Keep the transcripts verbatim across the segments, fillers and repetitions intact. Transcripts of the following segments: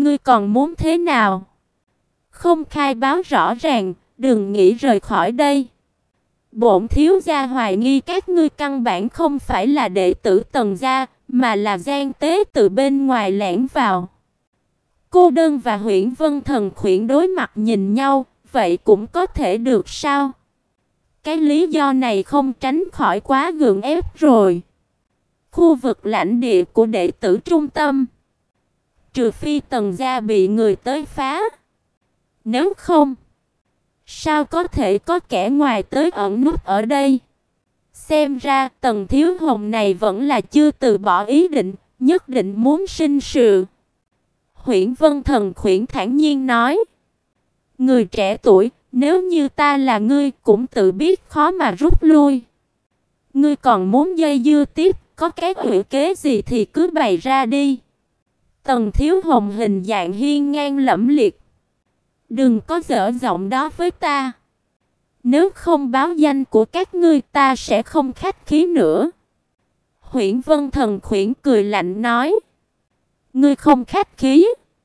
ngươi còn muốn thế nào? Không khai báo rõ ràng, đừng nghĩ rời khỏi đây. Bổn thiếu gia hoài nghi các ngươi căn bản không phải là đệ tử Tần gia, mà là gian tế từ bên ngoài lẻn vào. Cô Đơn và Huyễn Vân Thần Khuyển đối mặt nhìn nhau, vậy cũng có thể được sao? Cái lý do này không tránh khỏi quá gượng ép rồi. Khu vực lãnh địa của đệ tử trung tâm, trừ phi Tần gia bị người tới phá. Nếu không, sao có thể có kẻ ngoài tới ẩn núp ở đây? Xem ra Tần Thiếu Hồng này vẫn là chưa từ bỏ ý định, nhất định muốn sinh sự. Huyễn Vân Thần Khuyển thản nhiên nói: Người trẻ tuổi, nếu như ta là ngươi cũng tự biết khó mà rút lui. Ngươi còn muốn dây dưa tiếp, có cái hữu kế gì thì cứ bày ra đi. Tần Thiếu Hồng hình dạng hiên ngang lẫm liệt. Đừng có giở giọng đó với ta. Nếu không báo danh của các ngươi ta sẽ không khách khí nữa. Huyễn Vân Thần Khuyển cười lạnh nói: Ngươi không khách khí?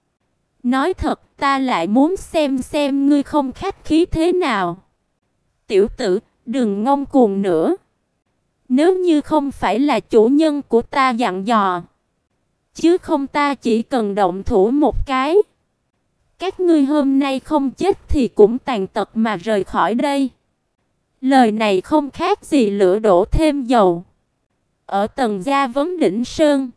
Nói thật ta lại muốn xem xem ngươi không khách khí thế nào. Tiểu tử, đừng ngông cuồng nữa. Nếu như không phải là chủ nhân của ta dặn dò, chứ không ta chỉ cần động thủ một cái, các ngươi hôm nay không chết thì cũng tàn tật mà rời khỏi đây. Lời này không khác gì lửa đổ thêm dầu. Ở Tần gia Vấn Đỉnh Sơn,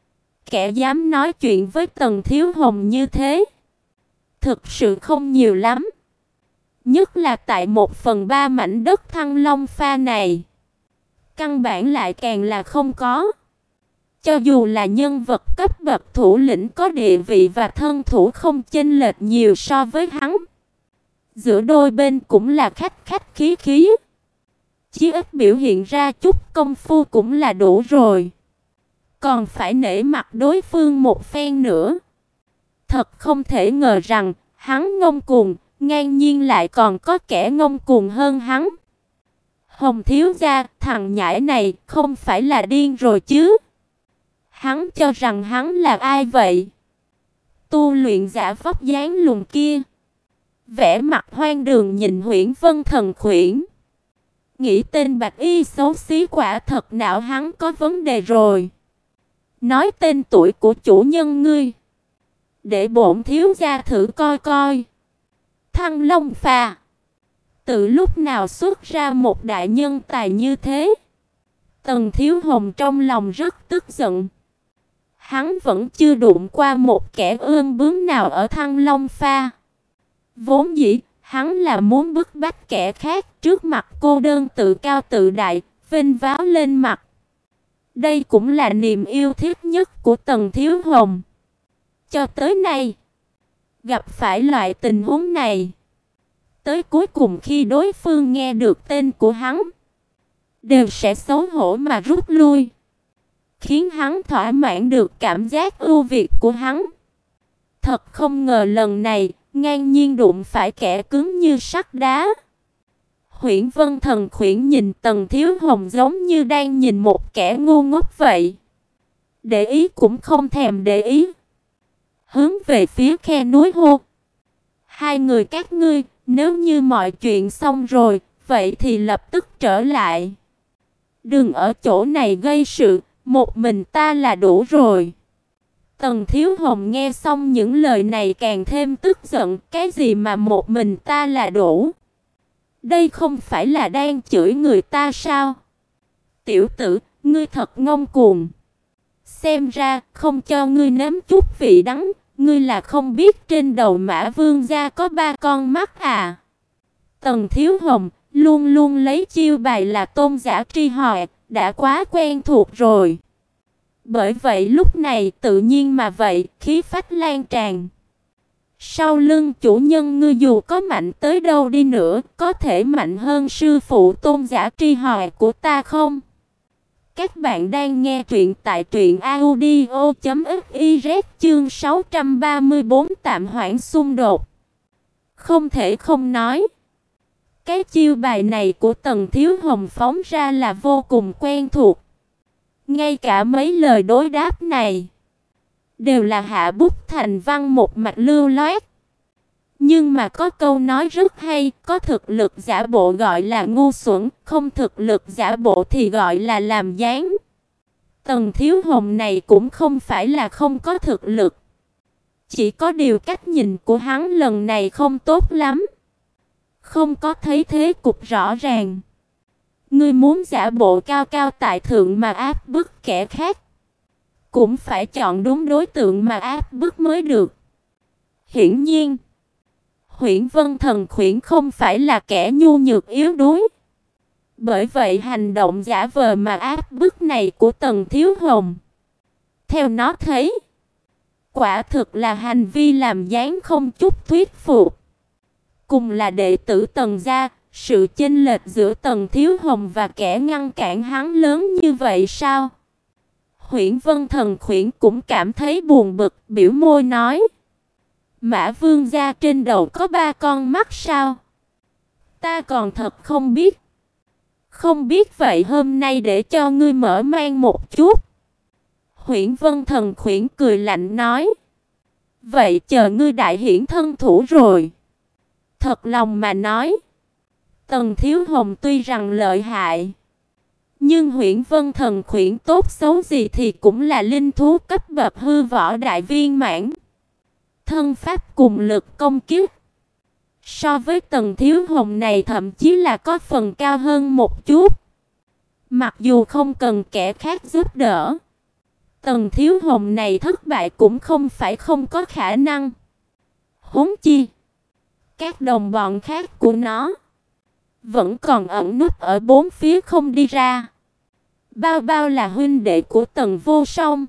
kẻ dám nói chuyện với Tần Thiếu Hồng như thế thực sự không nhiều lắm. Nhất là tại một phần ba mảnh đất Thăng Long Pha này, căn bản lại càng là không có. Cho dù là nhân vật cấp bậc thủ lĩnh có địa vị và thân thủ không chênh lệch nhiều so với hắn, giữa đôi bên cũng là khách khách khí khí. Chí ít biểu hiện ra chút công phu cũng là đủ rồi. Còn phải nể mặt đối phương một phen nữa. Thật không thể ngờ rằng hắn ngông cuồng, ngang nhiên lại còn có kẻ ngông cuồng hơn hắn. Hồng thiếu gia, thằng nhãi này không phải là điên rồi chứ? Hắn cho rằng hắn là ai vậy? Tu luyện giả vóc dáng lùn kia, vẻ mặt hoang đường nhìn Huyễn Vân Thần Khuyển, nghĩ tên bạch y xấu xí quả thật não hắn có vấn đề rồi. Nói tên tuổi của chủ nhân ngươi, để bổn thiếu gia thử coi coi. Thăng Long Phà, từ lúc nào xuất ra một đại nhân tài như thế? Tần Thiếu Hồng trong lòng rất tức giận. Hắn vẫn chưa đụng qua một kẻ ương bướng nào ở Thăng Long Pha. Vốn dĩ, hắn là muốn bức bách kẻ khác trước mặt cô đơn tự cao tự đại, vênh váo lên mặt. Đây cũng là niềm yêu thích nhất của Tần Thiếu Hồng. Cho tới nay, gặp phải loại tình huống này, tới cuối cùng khi đối phương nghe được tên của hắn, đều sẽ xấu hổ mà rút lui, khiến hắn thỏa mãn được cảm giác ưu việt của hắn. Thật không ngờ lần này, ngang nhiên đụng phải kẻ cứng như sắt đá. Huyễn Vân Thần Khuyển nhìn Tần Thiếu Hồng giống như đang nhìn một kẻ ngu ngốc vậy. Để ý cũng không thèm để ý. Hướng về phía khe núi hô: Hai người các ngươi, nếu như mọi chuyện xong rồi, vậy thì lập tức trở lại. Đừng ở chỗ này gây sự, một mình ta là đủ rồi. Tần Thiếu Hồng nghe xong những lời này càng thêm tức giận. Cái gì mà một mình ta là đủ? Đây không phải là đang chửi người ta sao? Tiểu tử, ngươi thật ngông cuồng. Xem ra không cho ngươi nếm chút vị đắng, ngươi là không biết trên đầu Mã Vương gia có ba con mắt à? Tần Thiếu Hồng luôn luôn lấy chiêu bài là tôn giả tri họ, đã quá quen thuộc rồi. Bởi vậy lúc này tự nhiên mà vậy, khí phách lan tràn. Sau lưng chủ nhân ngươi dù có mạnh tới đâu đi nữa, có thể mạnh hơn sư phụ tôn giả tri họ của ta không? Các bạn đang nghe truyện tại truyện audio chấm fiz chương sáu trăm ba mươi bốn tạm hoãn xung đột. Không thể không nói, cái chiêu bài này của Tần Thiếu Hồng phóng ra là vô cùng quen thuộc. Ngay cả mấy lời đối đáp này, đều là hạ bút thành văn một mạch lưu loát. Nhưng mà có câu nói rất hay, có thực lực giả bộ gọi là ngu xuẩn, không thực lực giả bộ thì gọi là làm dáng. Tần Thiếu Hồng này cũng không phải là không có thực lực. Chỉ có điều cách nhìn của hắn lần này không tốt lắm. Không có thấy thế cục rõ ràng. Ngươi muốn giả bộ cao cao tại thượng mà áp bức kẻ khác, cũng phải chọn đúng đối tượng mà áp bức mới được. Hiển nhiên, Huyễn Vân Thần Khuyển không phải là kẻ nhu nhược yếu đuối. Bởi vậy hành động giả vờ mà áp bức này của Tần Thiếu Hồng, theo nó thấy, quả thực là hành vi làm dáng không chút thuyết phục. Cùng là đệ tử Tần gia, sự chênh lệch giữa Tần Thiếu Hồng và kẻ ngăn cản hắn lớn như vậy sao? Huyễn Vân Thần Khuyển cũng cảm thấy buồn bực, biểu môi nói: Mã Vương gia trên đầu có ba con mắt sao? Ta còn thật không biết. Không biết vậy hôm nay để cho ngươi mở mang một chút. Huyễn Vân Thần Khuyển cười lạnh nói: Vậy chờ ngươi đại hiển thân thủ rồi. Thật lòng mà nói, Tần Thiếu Hồng tuy rằng lợi hại, nhưng Huyễn Vân Thần Khuyển tốt xấu gì thì cũng là linh thú cấp bậc hư võ đại viên mãn. Thân pháp cùng lực công kích so với Tần Thiếu Hồng này thậm chí là có phần cao hơn một chút. Mặc dù không cần kẻ khác giúp đỡ, Tần Thiếu Hồng này thất bại cũng không phải không có khả năng. Huống chi, các đồng bọn khác của nó vẫn còn ẩn núp ở bốn phía không đi ra. Bao Bao là huynh đệ của Tần Vô Song,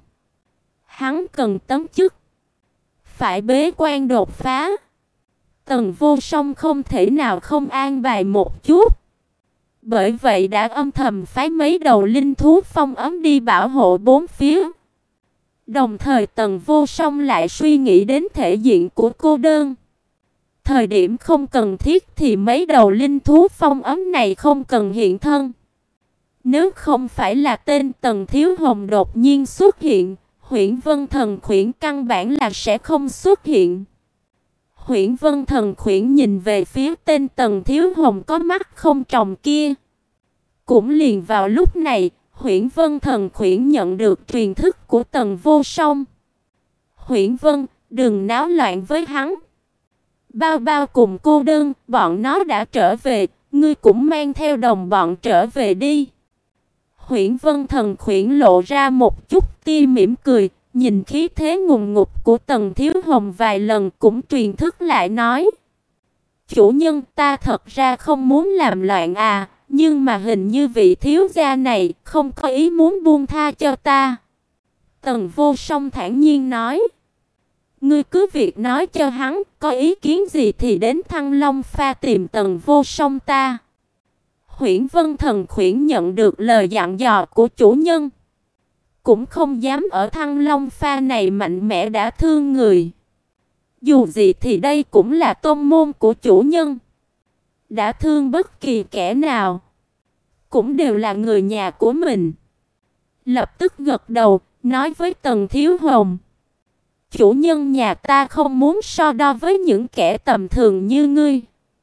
hắn cần tấn chức, phải bế quan đột phá. Tần Vô Song không thể nào không an bài một chút. Bởi vậy đã âm thầm phái mấy đầu linh thú phong ấm đi bảo hộ bốn phía. Đồng thời Tần Vô Song lại suy nghĩ đến thể diện của cô đơn. Thời điểm không cần thiết thì mấy đầu linh thú phong ấm này không cần hiện thân. Nếu không phải là tên Tần Thiếu Hồng đột nhiên xuất hiện, Huyễn Vân Thần Khuyển căn bản là sẽ không xuất hiện. Huyễn Vân Thần Khuyển nhìn về phía tên Tần Thiếu Hồng có mắt không tròng kia. Cũng liền vào lúc này, Huyễn Vân Thần Khuyển nhận được truyền thức của Tần Vô Song. Huyễn Vân, đừng náo loạn với hắn. Bao Bao cùng cô đơn, bọn nó đã trở về, ngươi cũng mang theo đồng bọn trở về đi. Huyễn Vân Thần Khuyển lộ ra một chút tia mỉm cười, nhìn khí thế ngùng ngục của Tần Thiếu Hồng vài lần cũng truyền thức lại nói: Chủ nhân, ta thật ra không muốn làm loạn à, nhưng mà hình như vị thiếu gia này không có ý muốn buông tha cho ta. Tần Vô Song thản nhiên nói: Ngươi cứ việc nói cho hắn, có ý kiến gì thì đến Thăng Long Pha tìm Tần Vô Song ta. Huyễn Vân Thần Khuyển nhận được lời dặn dò của chủ nhân, cũng không dám ở Thăng Long Pha này mạnh mẽ đả thương người. Dù gì thì đây cũng là tôn môn của chủ nhân. Đả thương bất kỳ kẻ nào cũng đều là người nhà của mình. Lập tức gật đầu, nói với Tần Thiếu Hồng: Chủ nhân nhà ta không muốn so đo với những kẻ tầm thường như ngươi.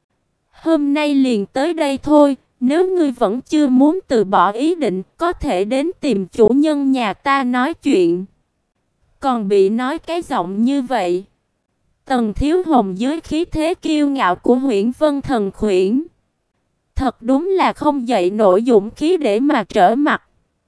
Hôm nay liền tới đây thôi. Nếu ngươi vẫn chưa muốn từ bỏ ý định, có thể đến tìm chủ nhân nhà ta nói chuyện. Còn bị nói cái giọng như vậy. Tần Thiếu Hồng dưới khí thế kiêu ngạo của Huyễn Vân Thần Khuyển, thật đúng là không dậy nổi dũng khí để mà trở mặt.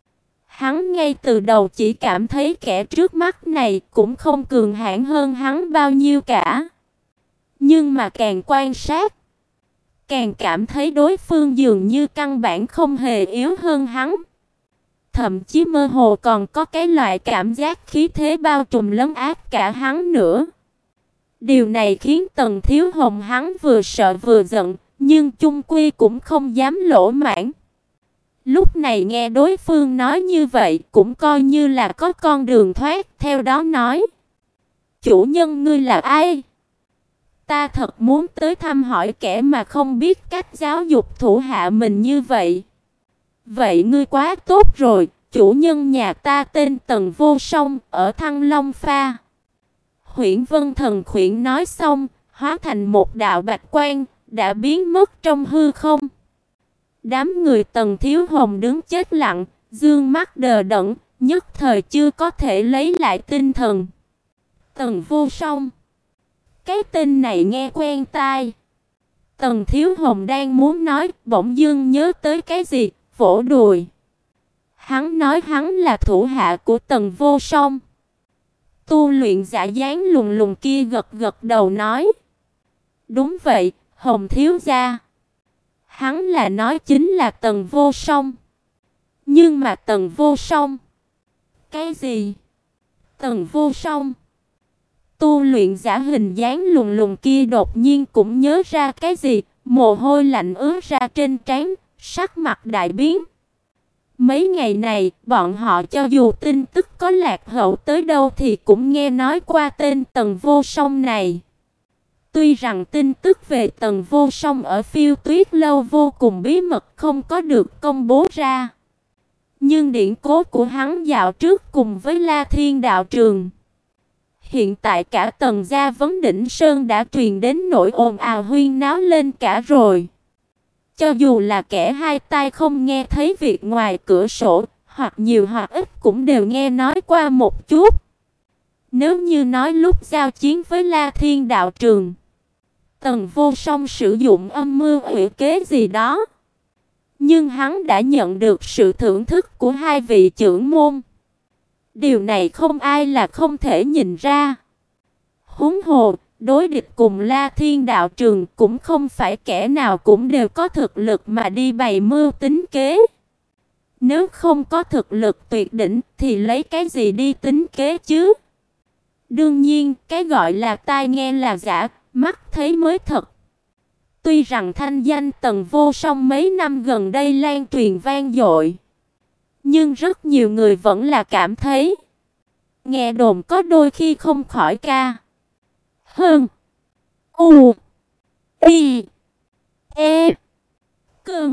Hắn ngay từ đầu chỉ cảm thấy kẻ trước mắt này cũng không cường hãn hơn hắn bao nhiêu cả. Nhưng mà càng quan sát, càng cảm thấy đối phương dường như căn bản không hề yếu hơn hắn. Thậm chí mơ hồ còn có cái loại cảm giác khí thế bao trùm lấn áp cả hắn nữa. Điều này khiến Tần Thiếu Hồng hắn vừa sợ vừa giận, nhưng chung quy cũng không dám lỗ mãng. Lúc này nghe đối phương nói như vậy cũng coi như là có con đường thoát, theo đó nói: Chủ nhân ngươi là ai? Ta thật muốn tới thăm hỏi kẻ mà không biết cách giáo dục thủ hạ mình như vậy. Vậy ngươi quá tốt rồi, chủ nhân nhà ta tên Tần Vô Song, ở Thăng Long Pha. Huyễn Vân Thần Khuyển nói xong, hóa thành một đạo bạch quang, đã biến mất trong hư không. Đám người Tần Thiếu Hồng đứng chết lặng, dương mắt đờ đẫn, nhất thời chưa có thể lấy lại tinh thần. Tần Vô Song, cái tên này nghe quen tai. Tần Thiếu Hồng đang muốn nói, bỗng dưng nhớ tới cái gì, vỗ đùi. Hắn nói hắn là thủ hạ của Tần Vô Song. Tu luyện giả dáng lùng lùng kia gật gật đầu nói. Đúng vậy, Hồng thiếu gia. Hắn là nói chính là Tần Vô Song. Nhưng mà Tần Vô Song? Cái gì? Tần Vô Song? Tu luyện giả hình dáng lùng lùng kia đột nhiên cũng nhớ ra cái gì, mồ hôi lạnh ứa ra trên trán, sắc mặt đại biến. Mấy ngày này, bọn họ cho dù tin tức có lạc hậu tới đâu thì cũng nghe nói qua tên Tần Vô Song này. Tuy rằng tin tức về Tần Vô Song ở Phiêu Tuyết Lâu vô cùng bí mật không có được công bố ra, nhưng điển cố của hắn dạo trước cùng với La Thiên đạo trường, hiện tại cả Tần gia Vấn Đỉnh Sơn đã truyền đến nỗi ồn ào huyên náo lên cả rồi. Cho dù là kẻ hai tai không nghe thấy việc ngoài cửa sổ, hoặc nhiều hoặc ít cũng đều nghe nói qua một chút. Nếu như nói lúc giao chiến với La Thiên đạo trường, Tần Vô Song sử dụng âm mưu ủy kế gì đó, nhưng hắn đã nhận được sự thưởng thức của hai vị trưởng môn. Điều này không ai là không thể nhìn ra. Huống hồ, đối địch cùng La Thiên đạo trường cũng không phải kẻ nào cũng đều có thực lực mà đi bày mưu tính kế. Nếu không có thực lực tuyệt đỉnh thì lấy cái gì đi tính kế chứ? Đương nhiên, cái gọi là tai nghe là giả, mắt thấy mới thật. Tuy rằng thanh danh Tần Vô Song mấy năm gần đây lan truyền vang dội, nhưng rất nhiều người vẫn là cảm thấy nghe đồn có đôi khi không khỏi ca. Hơn U I E Cơn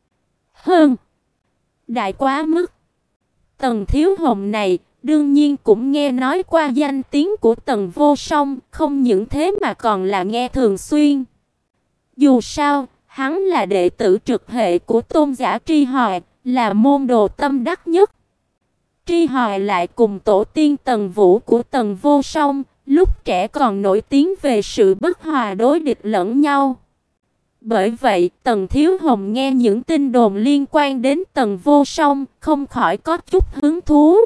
Hơn đại quá mức. Tần Thiếu Hồng này đương nhiên cũng nghe nói qua danh tiếng của Tần Vô Song, không những thế mà còn là nghe thường xuyên. Dù sao, hắn là đệ tử trực hệ của Tôn giả Tri Hoài, là môn đồ tâm đắc nhất. Tri Hoài lại cùng tổ tiên Tần Vũ của Tần Vô Song, lúc trẻ còn nổi tiếng về sự bất hòa đối địch lẫn nhau. Bởi vậy, Tần Thiếu Hồng nghe những tin đồn liên quan đến Tần Vô Song, không khỏi có chút hứng thú.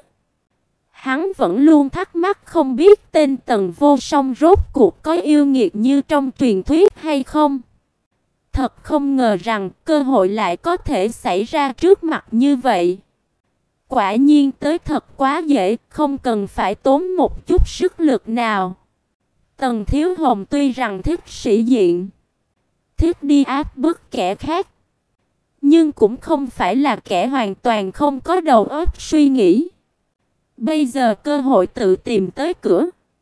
Hắn vẫn luôn thắc mắc không biết tên Tần Vô Song rốt cuộc có yêu nghiệt như trong truyền thuyết hay không. Thật không ngờ rằng cơ hội lại có thể xảy ra trước mặt như vậy. Quả nhiên tới thật quá dễ, không cần phải tốn một chút sức lực nào. Tần Thiếu Hồng tuy rằng thích sĩ diện, thích đi áp bức kẻ khác, nhưng cũng không phải là kẻ hoàn toàn không có đầu óc suy nghĩ. Bây giờ cơ hội tự tìm tới cửa.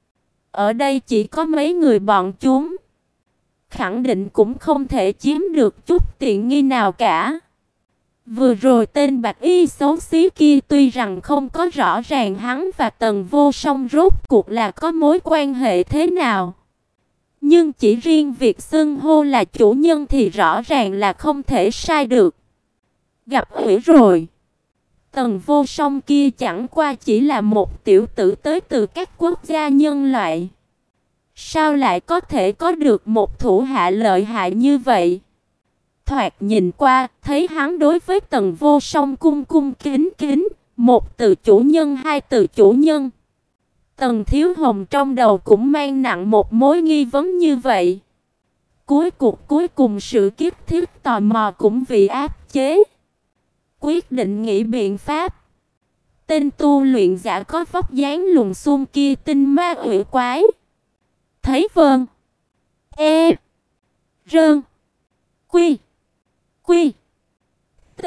Ở đây chỉ có mấy người bọn chúng, khẳng định cũng không thể chiếm được chút tiện nghi nào cả. Vừa rồi tên bạch y xấu xí kia tuy rằng không có rõ ràng hắn và Tần Vô Song rốt cuộc là có mối quan hệ thế nào, nhưng chỉ riêng việc xưng hô là chủ nhân thì rõ ràng là không thể sai được. Gặp ủy rồi. Tần Vô Song kia chẳng qua chỉ là một tiểu tử tới từ các quốc gia nhân loại, sao lại có thể có được một thủ hạ lợi hại như vậy? Thoạt nhìn qua, thấy hắn đối với Tần Vô Song cung cung kính kính, một từ chủ nhân hai từ chủ nhân. Tần Thiếu Hồng trong đầu cũng mang nặng một mối nghi vấn như vậy. Cuối cuộc cuối cùng sự kiếp thiết tò mò cũng bị áp chế. Quyết định nghĩ biện pháp. Tên tu luyện giả có vóc dáng lùn xum kia tinh ma ủy quái. Thấy vâng. E. Rơn. Quy. Quy. T.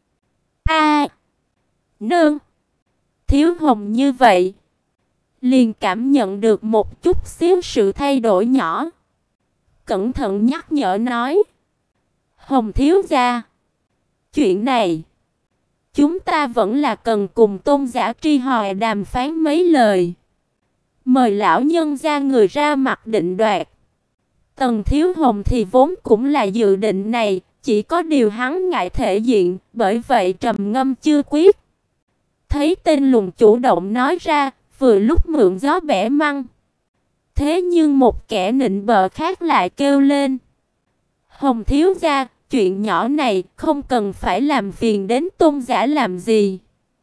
A. Nương. Thiếu Hồng như vậy, liền cảm nhận được một chút xíu sự thay đổi nhỏ. Cẩn thận nhắc nhở nói. Hồng thiếu gia, chuyện này, chúng ta vẫn là cần cùng Tôn giả Tri Hoài đàm phán mấy lời. Mời lão nhân gia người ra mặt định đoạt. Tần Thiếu Hồng thì vốn cũng là dự định này, chỉ có điều hắn ngại thể diện, bởi vậy trầm ngâm chưa quyết. Thấy tên lùn chủ động nói ra, vừa lúc mượn gió bẻ măng. Thế nhưng một kẻ nịnh bợ khác lại kêu lên: Hồng thiếu gia, chuyện nhỏ này không cần phải làm phiền đến Tôn giả làm gì.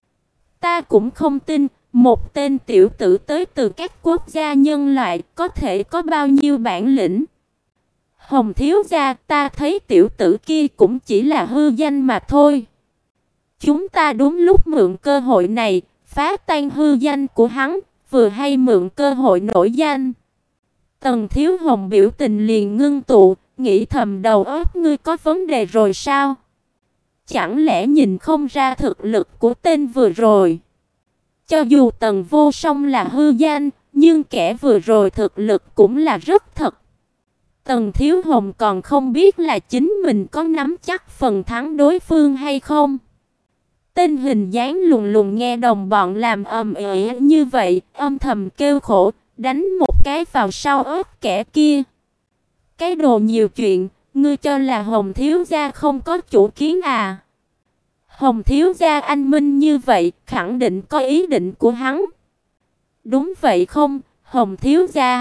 Ta cũng không tin một tên tiểu tử tới từ các quốc gia nhân loại có thể có bao nhiêu bản lĩnh. Hồng thiếu gia, ta thấy tiểu tử kia cũng chỉ là hư danh mà thôi. Chúng ta đúng lúc mượn cơ hội này phá tan hư danh của hắn, vừa hay mượn cơ hội nổi danh. Tần Thiếu Hồng biểu tình liền ngưng tụ, nghĩ thầm đầu óc ngươi có vấn đề rồi sao? Chẳng lẽ nhìn không ra thực lực của tên vừa rồi? Cho dù Tần Vô Song là hư danh, nhưng kẻ vừa rồi thực lực cũng là rất thật. Tần Thiếu Hồng còn không biết là chính mình có nắm chắc phần thắng đối phương hay không. Tên hình dáng lùn lùn nghe đồng bọn làm ầm ĩ như vậy, âm thầm kêu khổ, đánh một cái vào sau ớt kẻ kia. Cái đồ nhiều chuyện, ngươi cho là Hồng thiếu gia không có chủ kiến à? Hồng thiếu gia anh minh như vậy, khẳng định có ý định của hắn. Đúng vậy không, Hồng thiếu gia?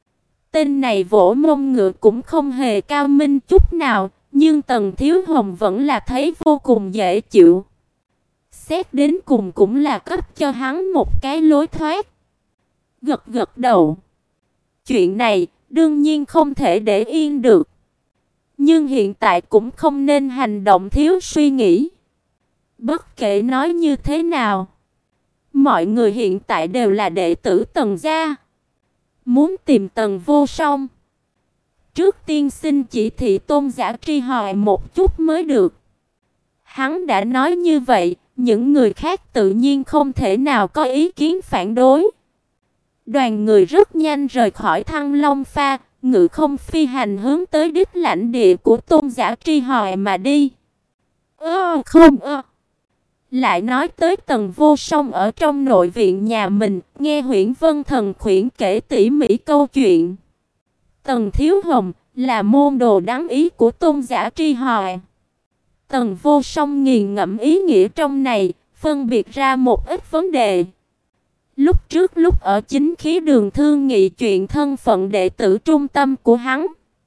Tên này vỗ mông ngựa cũng không hề cao minh chút nào, nhưng Tần Thiếu Hồng vẫn là thấy vô cùng dễ chịu. Xét đến cùng cũng là cấp cho hắn một cái lối thoát. Gật gật đầu. Chuyện này đương nhiên không thể để yên được. Nhưng hiện tại cũng không nên hành động thiếu suy nghĩ. Bất kể nói như thế nào, mọi người hiện tại đều là đệ tử Tần gia. Muốn tìm Tần Vô Song, trước tiên xin chỉ thị Tôn giả Tri Hoài một chút mới được. Hắn đã nói như vậy, những người khác tự nhiên không thể nào có ý kiến phản đối. Đoàn người rất nhanh rời khỏi Thăng Long Pha, ngự không phi hành hướng tới đích lãnh địa của Tôn giả Tri Hoài mà đi. Ơ không ơ. Lại nói tới Tần Vô Song ở trong nội viện nhà mình, nghe Huyễn Vân Thần khuyển kể tỉ mỉ câu chuyện. Tần Thiếu Hồng là môn đồ đáng ý của Tôn giả Tri Hoài. Tần Vô Song nghiền ngẫm ý nghĩa trong này, phân biệt ra một ít vấn đề. Lúc trước lúc ở chính khí đường thương nghị chuyện thân phận đệ tử trung tâm của hắn,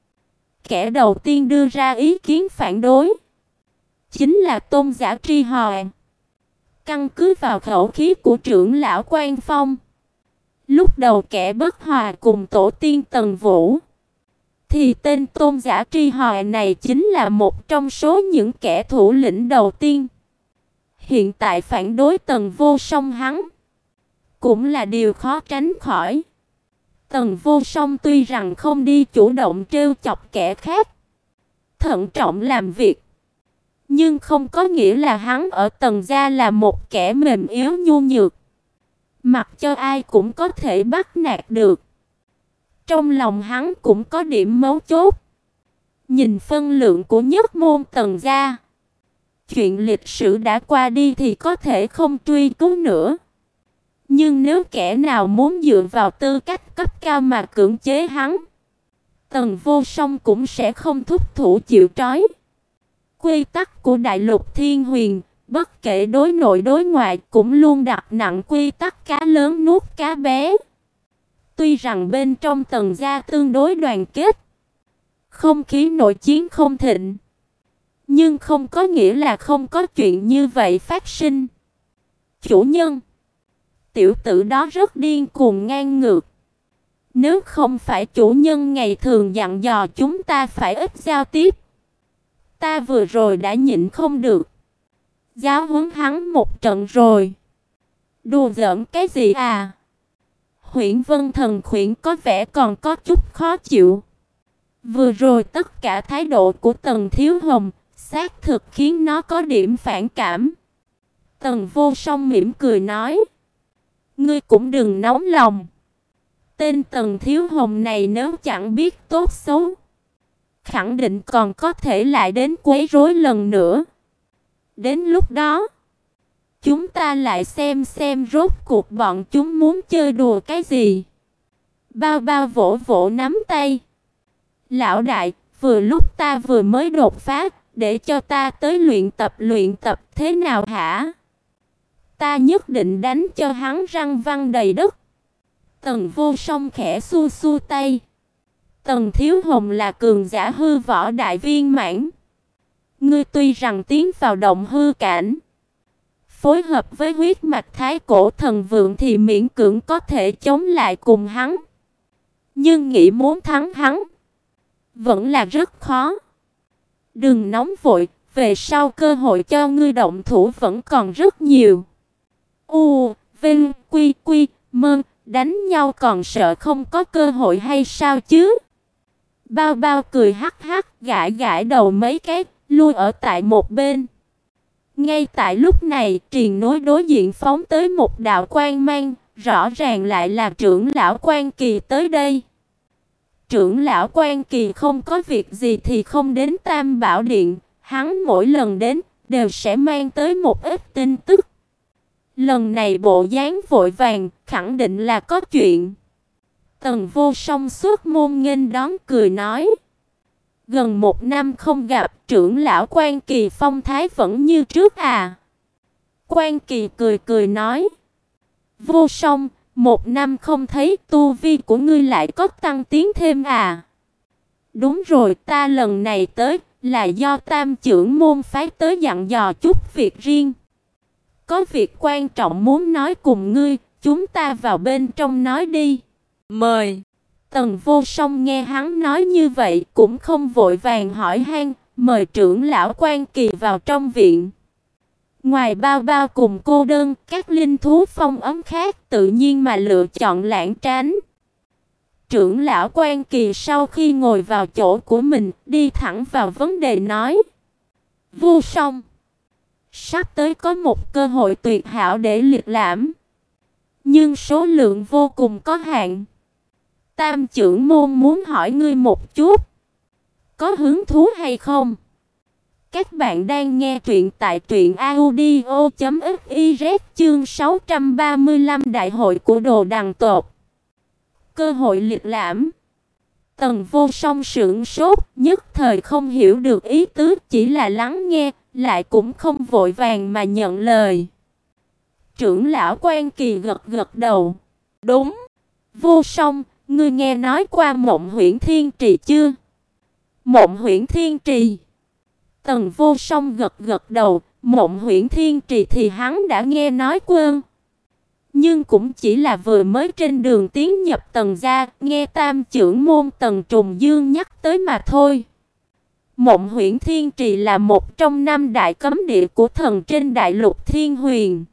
kẻ đầu tiên đưa ra ý kiến phản đối chính là Tôn giả Tri Hoài. Căn cứ vào khẩu khí của trưởng lão Quan Phong, lúc đầu kẻ bất hòa cùng tổ tiên Tần Vũ, thì tên Tôn giả Tri Hoài này chính là một trong số những kẻ thủ lĩnh đầu tiên. Hiện tại phản đối Tần Vô Song hắn cũng là điều khó tránh khỏi. Tần Vô Song tuy rằng không đi chủ động trêu chọc kẻ khác, thận trọng làm việc, nhưng không có nghĩa là hắn ở Tần gia là một kẻ mềm yếu nhu nhược, mặc cho ai cũng có thể bắt nạt được. Trong lòng hắn cũng có điểm mấu chốt. Nhìn phân lượng của nhất môn Tần gia, chuyện lịch sử đã qua đi thì có thể không truy cứu nữa. Nhưng nếu kẻ nào muốn dựa vào tư cách cấp cao mà cưỡng chế hắn, Tần Vô Song cũng sẽ không thúc thủ chịu trói. Quy tắc của Đại Lục Thiên Huyền, bất kể đối nội đối ngoại, cũng luôn đặt nặng quy tắc cá lớn nuốt cá bé. Tuy rằng bên trong Tần gia tương đối đoàn kết, không khí nội chiến không thịnh, nhưng không có nghĩa là không có chuyện như vậy phát sinh. Chủ nhân, tiểu tử đó rất điên cuồng ngang ngược. Nếu không phải chủ nhân ngày thường dặn dò chúng ta phải ít giao tiếp, ta vừa rồi đã nhịn không được giáo huấn hắn một trận rồi. Đùa giỡn cái gì à? Huyễn Vân Thần khuyển có vẻ còn có chút khó chịu. Vừa rồi tất cả thái độ của Tần Thiếu Hồng xác thực khiến nó có điểm phản cảm. Tần Vô Song mỉm cười nói: ngươi cũng đừng nóng lòng. Tên Tần Thiếu Hồng này nếu chẳng biết tốt xấu, khẳng định còn có thể lại đến quấy rối lần nữa. Đến lúc đó, chúng ta lại xem xem rốt cuộc bọn chúng muốn chơi đùa cái gì. Bao Bao vỗ vỗ nắm tay. Lão đại, vừa lúc ta vừa mới đột phá, để cho ta tới luyện tập luyện tập thế nào hả? Ta nhất định đánh cho hắn răng văng đầy đất. Tần Vô Song khẽ xua xua tay. Tần Thiếu Hồng là cường giả hư võ đại viên mãn. Ngươi tuy rằng tiến vào động hư cảnh, phối hợp với huyết mạch thái cổ thần vượng thì miễn cưỡng có thể chống lại cùng hắn. Nhưng nghĩ muốn thắng hắn vẫn là rất khó. Đừng nóng vội, về sau cơ hội cho ngươi động thủ vẫn còn rất nhiều. U, Vinh, Quy, Quy, Mơ, đánh nhau còn sợ không có cơ hội hay sao chứ? Bao Bao cười hắc hắc, gãi gãi đầu mấy cái, lui ở tại một bên. Ngay tại lúc này, triền núi đối diện phóng tới một đạo quang mang, rõ ràng lại là trưởng lão Quan Kỳ tới đây. Trưởng lão Quan Kỳ không có việc gì thì không đến Tam Bảo Điện, hắn mỗi lần đến đều sẽ mang tới một ít tin tức. Lần này bộ dáng vội vàng, khẳng định là có chuyện. Tần Vô Song xuất môn nghênh đón cười nói. Gần một năm không gặp, trưởng lão Quan Kỳ phong thái vẫn như trước à? Quan Kỳ cười cười nói. Vô Song, một năm không thấy tu vi của ngươi lại có tăng tiến thêm à? Đúng rồi, ta lần này tới là do Tam trưởng môn phái tới dặn dò chút việc riêng. Có việc quan trọng muốn nói cùng ngươi, chúng ta vào bên trong nói đi. Mời. Tần Vô Song nghe hắn nói như vậy cũng không vội vàng hỏi han, mời trưởng lão Quan Kỳ vào trong viện. Ngoài Bao Bao cùng cô đơn, các linh thú phong ấm khác tự nhiên mà lựa chọn lảng tránh. Trưởng lão Quan Kỳ sau khi ngồi vào chỗ của mình, đi thẳng vào vấn đề nói. Vô Song, sắp tới có một cơ hội tuyệt hảo để liệt lãm, nhưng số lượng vô cùng có hạn. Tam trưởng môn muốn hỏi ngươi một chút, có hứng thú hay không? Các bạn đang nghe truyện tại truyện audio chấm fiz chương sáu trăm ba mươi lăm Đại hội của Đồ Đằng tộc. Cơ hội liệt lãm. Tần Vô Song sững sốt, nhất thời không hiểu được ý tứ, chỉ là lắng nghe, lại cũng không vội vàng mà nhận lời. Trưởng lão Quan Kỳ gật gật đầu. Đúng. Vô Song, ngươi nghe nói qua Mộng Huyễn Thiên Trì chưa? Mộng Huyễn Thiên Trì. Tần Vô Song gật gật đầu, Mộng Huyễn Thiên Trì thì hắn đã nghe nói qua. Nhưng cũng chỉ là vừa mới trên đường tiến nhập Tần gia, nghe Tam trưởng môn Tần Trùng Dương nhắc tới mà thôi. Mộng Huyễn Thiên Trì là một trong năm đại cấm địa của thần trên đại lục Thiên Huyền.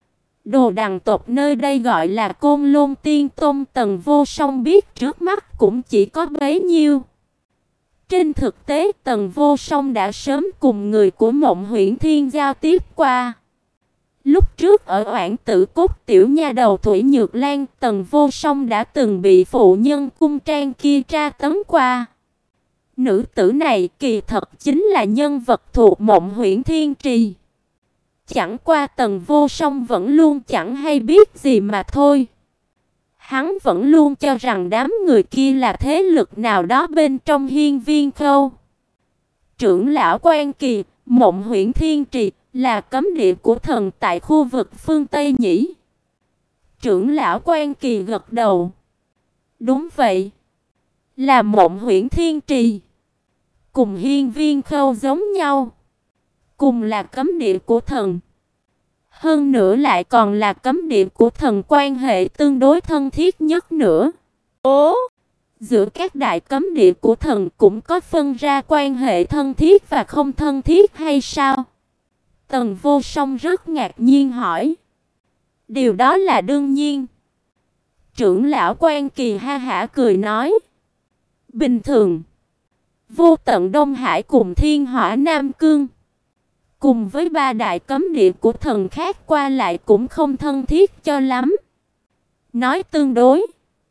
Đồ Đằng tộc nơi đây gọi là Côn Lôn Tiên Tôn. Tần Vô Song biết trước mắt cũng chỉ có bấy nhiêu. Trên thực tế Tần Vô Song đã sớm cùng người của Mộng Huyễn Thiên giao tiếp qua. Lúc trước ở Oản Tử Cốt tiểu nha đầu Thủy Nhược Lan, Tần Vô Song đã từng bị phụ nhân cung trang kia tra tấn qua. Nữ tử này kỳ thật chính là nhân vật thuộc Mộng Huyễn Thiên Trì. Chẳng qua Tần Vô Song vẫn luôn chẳng hay biết gì mà thôi. Hắn vẫn luôn cho rằng đám người kia là thế lực nào đó bên trong Hiên Viên Khâu. Trưởng lão Quan Kỳ, Mộng Huyễn Thiên Trì là cấm địa của thần tại khu vực phương Tây nhỉ? Trưởng lão Quan Kỳ gật đầu. Đúng vậy, là Mộng Huyễn Thiên Trì. Cùng Hiên Viên Khâu giống nhau, cùng là cấm địa của thần. Hơn nữa lại còn là cấm địa của thần quan hệ tương đối thân thiết nhất nữa. Ố, giữa các đại cấm địa của thần cũng có phân ra quan hệ thân thiết và không thân thiết hay sao? Tần Vô Song rất ngạc nhiên hỏi. Điều đó là đương nhiên. Trưởng lão Quan Kỳ ha hả cười nói. Bình thường, Vô Tận Đông Hải cùng Thiên Hỏa Nam Cương, cùng với ba đại cấm địa của thần khác qua lại cũng không thân thiết cho lắm. Nói tương đối,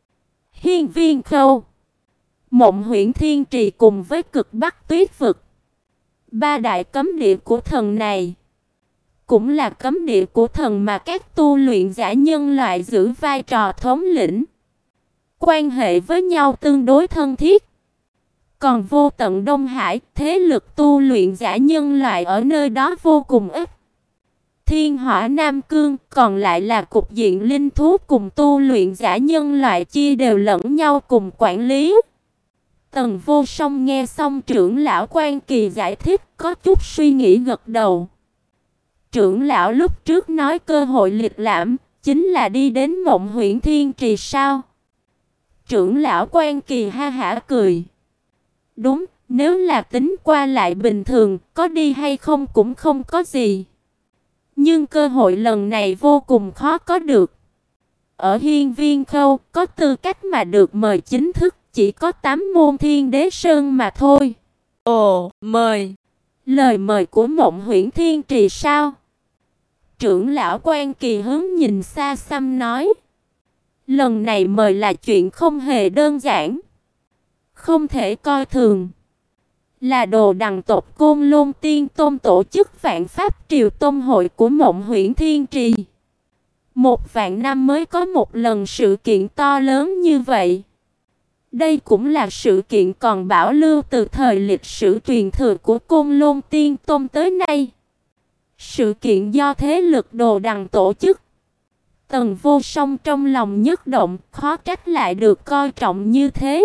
Hiên Viên Khâu, Mộng Huyễn Thiên Trì cùng với Cực Bắc Tuyết Vực, ba đại cấm địa của thần này cũng là cấm địa của thần mà các tu luyện giả nhân loại giữ vai trò thống lĩnh. Quan hệ với nhau tương đối thân thiết. Còn vô tận Đông Hải, thế lực tu luyện giả nhân loại ở nơi đó vô cùng ít. Thiên Hỏa Nam Cương còn lại là cục diện linh thú cùng tu luyện giả nhân loại chia đều lẫn nhau cùng quản lý. Tần Vô Song nghe xong trưởng lão Quan Kỳ giải thích, có chút suy nghĩ gật đầu. Trưởng lão lúc trước nói cơ hội lịch lãm chính là đi đến Mộng Huyễn Thiên Trì sao? Trưởng lão Quan Kỳ ha hả cười. Đúng, nếu là tính qua lại bình thường, có đi hay không cũng không có gì. Nhưng cơ hội lần này vô cùng khó có được. Ở Hiên Viên Khâu, có tư cách mà được mời chính thức chỉ có tám môn Thiên Đế Sơn mà thôi. Ồ, mời. Lời mời của Mộng Huyễn Thiên Trì sao? Trưởng lão Quan Kỳ hướng nhìn xa xăm nói. Lần này mời là chuyện không hề đơn giản. Không thể coi thường. Là Đồ Đằng tộc Côn Lôn Tiên Tôn tổ chức Vạn Pháp Triều Tông hội của Mộng Huyễn Thiên Trì. Một vạn năm mới có một lần sự kiện to lớn như vậy. Đây cũng là sự kiện còn bảo lưu từ thời lịch sử truyền thừa của Côn Lôn Tiên Tôn tới nay. Sự kiện do thế lực Đồ Đằng tổ chức. Tần Vô Song trong lòng nhất động, khó trách lại được coi trọng như thế.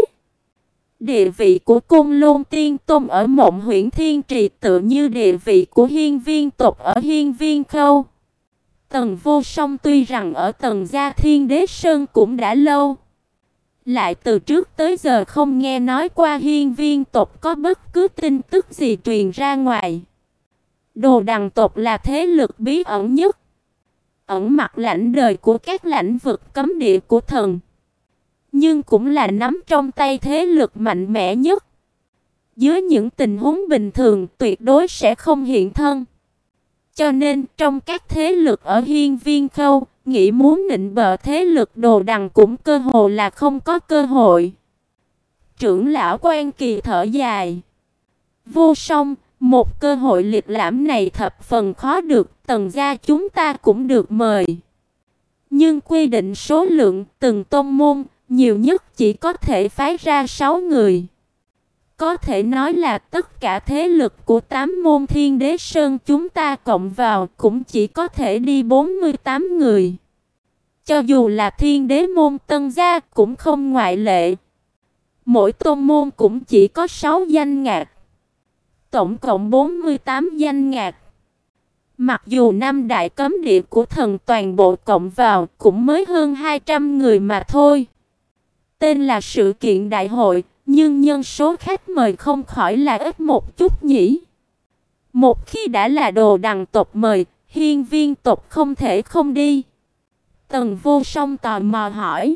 Địa vị của Côn Lôn Tiên Tôn ở Mộng Huyễn Thiên Trì tựa như địa vị của Hiên Viên tộc ở Hiên Viên Khâu. Tần Vô Song tuy rằng ở Tần gia Thiên Đế Sơn cũng đã lâu, lại từ trước tới giờ không nghe nói qua Hiên Viên tộc có bất cứ tin tức gì truyền ra ngoài. Đồ Đằng tộc là thế lực bí ẩn nhất, ẩn mặt lãnh đời của các lãnh vực cấm địa của thần, nhưng cũng là nắm trong tay thế lực mạnh mẽ nhất. Dưới những tình huống bình thường tuyệt đối sẽ không hiện thân. Cho nên trong các thế lực ở Hiên Viên Khâu, nghĩ muốn nịnh bợ thế lực Đồ Đằng cũng cơ hồ là không có cơ hội. Trưởng lão Quan Kỳ thở dài. Vô Song, một cơ hội liệt lãm này thập phần khó được, Tần gia chúng ta cũng được mời. Nhưng quy định số lượng từng tông môn, nhiều nhất chỉ có thể phái ra sáu người. Có thể nói là tất cả thế lực của tám môn Thiên Đế Sơn chúng ta cộng vào cũng chỉ có thể đi bốn mươi tám người. Cho dù là Thiên Đế môn Tân gia cũng không ngoại lệ. Mỗi tôn môn cũng chỉ có sáu danh ngạc. Tổng cộng bốn mươi tám danh ngạc. Mặc dù năm đại cấm địa của thần toàn bộ cộng vào cũng mới hơn hai trăm người mà thôi. Tên là sự kiện đại hội, nhưng nhân số khách mời không khỏi là ít một chút nhỉ. Một khi đã là Đồ Đằng tộc mời, Hiên Viên tộc không thể không đi. Tần Vô Song tò mò hỏi.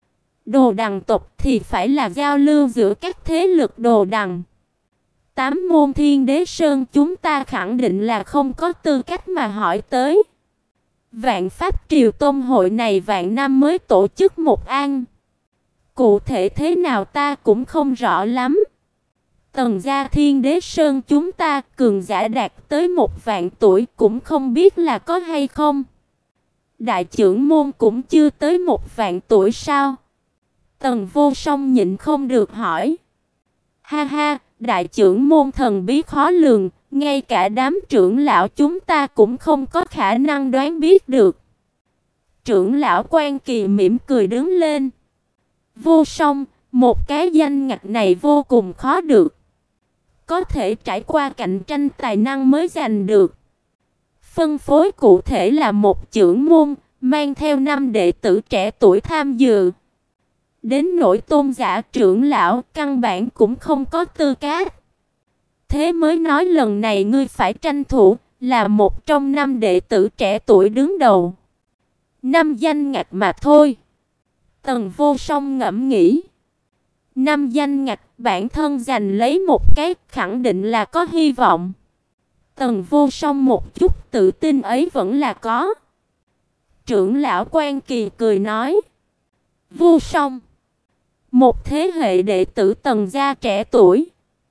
Đồ Đằng tộc thì phải là giao lưu giữa các thế lực Đồ Đằng. Tám môn Thiên Đế Sơn chúng ta khẳng định là không có tư cách mà hỏi tới. Vạn Pháp Triều Tông hội này vạn năm mới tổ chức một an. Cụ thể thế nào ta cũng không rõ lắm. Tần gia Thiên Đế Sơn chúng ta cường giả đạt tới một vạn tuổi cũng không biết là có hay không. Đại trưởng môn cũng chưa tới một vạn tuổi sao? Tần Vô Song nhịn không được hỏi. Ha ha, đại trưởng môn thần bí khó lường, ngay cả đám trưởng lão chúng ta cũng không có khả năng đoán biết được. Trưởng lão Quan Kỳ mỉm cười đứng lên. Vô Song, một cái danh ngạch này vô cùng khó được. Có thể trải qua cạnh tranh tài năng mới giành được. Phân phối cụ thể là một trưởng môn, mang theo năm đệ tử trẻ tuổi tham dự. Đến nỗi tôn giả trưởng lão, căn bản cũng không có tư cách. Thế mới nói lần này ngươi phải tranh thủ, là một trong năm đệ tử trẻ tuổi đứng đầu. Năm danh ngạch mà thôi. Tần Vô Song ngẫm nghĩ. Năm danh ngạch bản thân giành lấy một cái khẳng định là có hy vọng. Tần Vô Song một chút tự tin ấy vẫn là có. Trưởng lão Quan Kỳ cười nói. Vô Song, một thế hệ đệ tử Tần gia trẻ tuổi.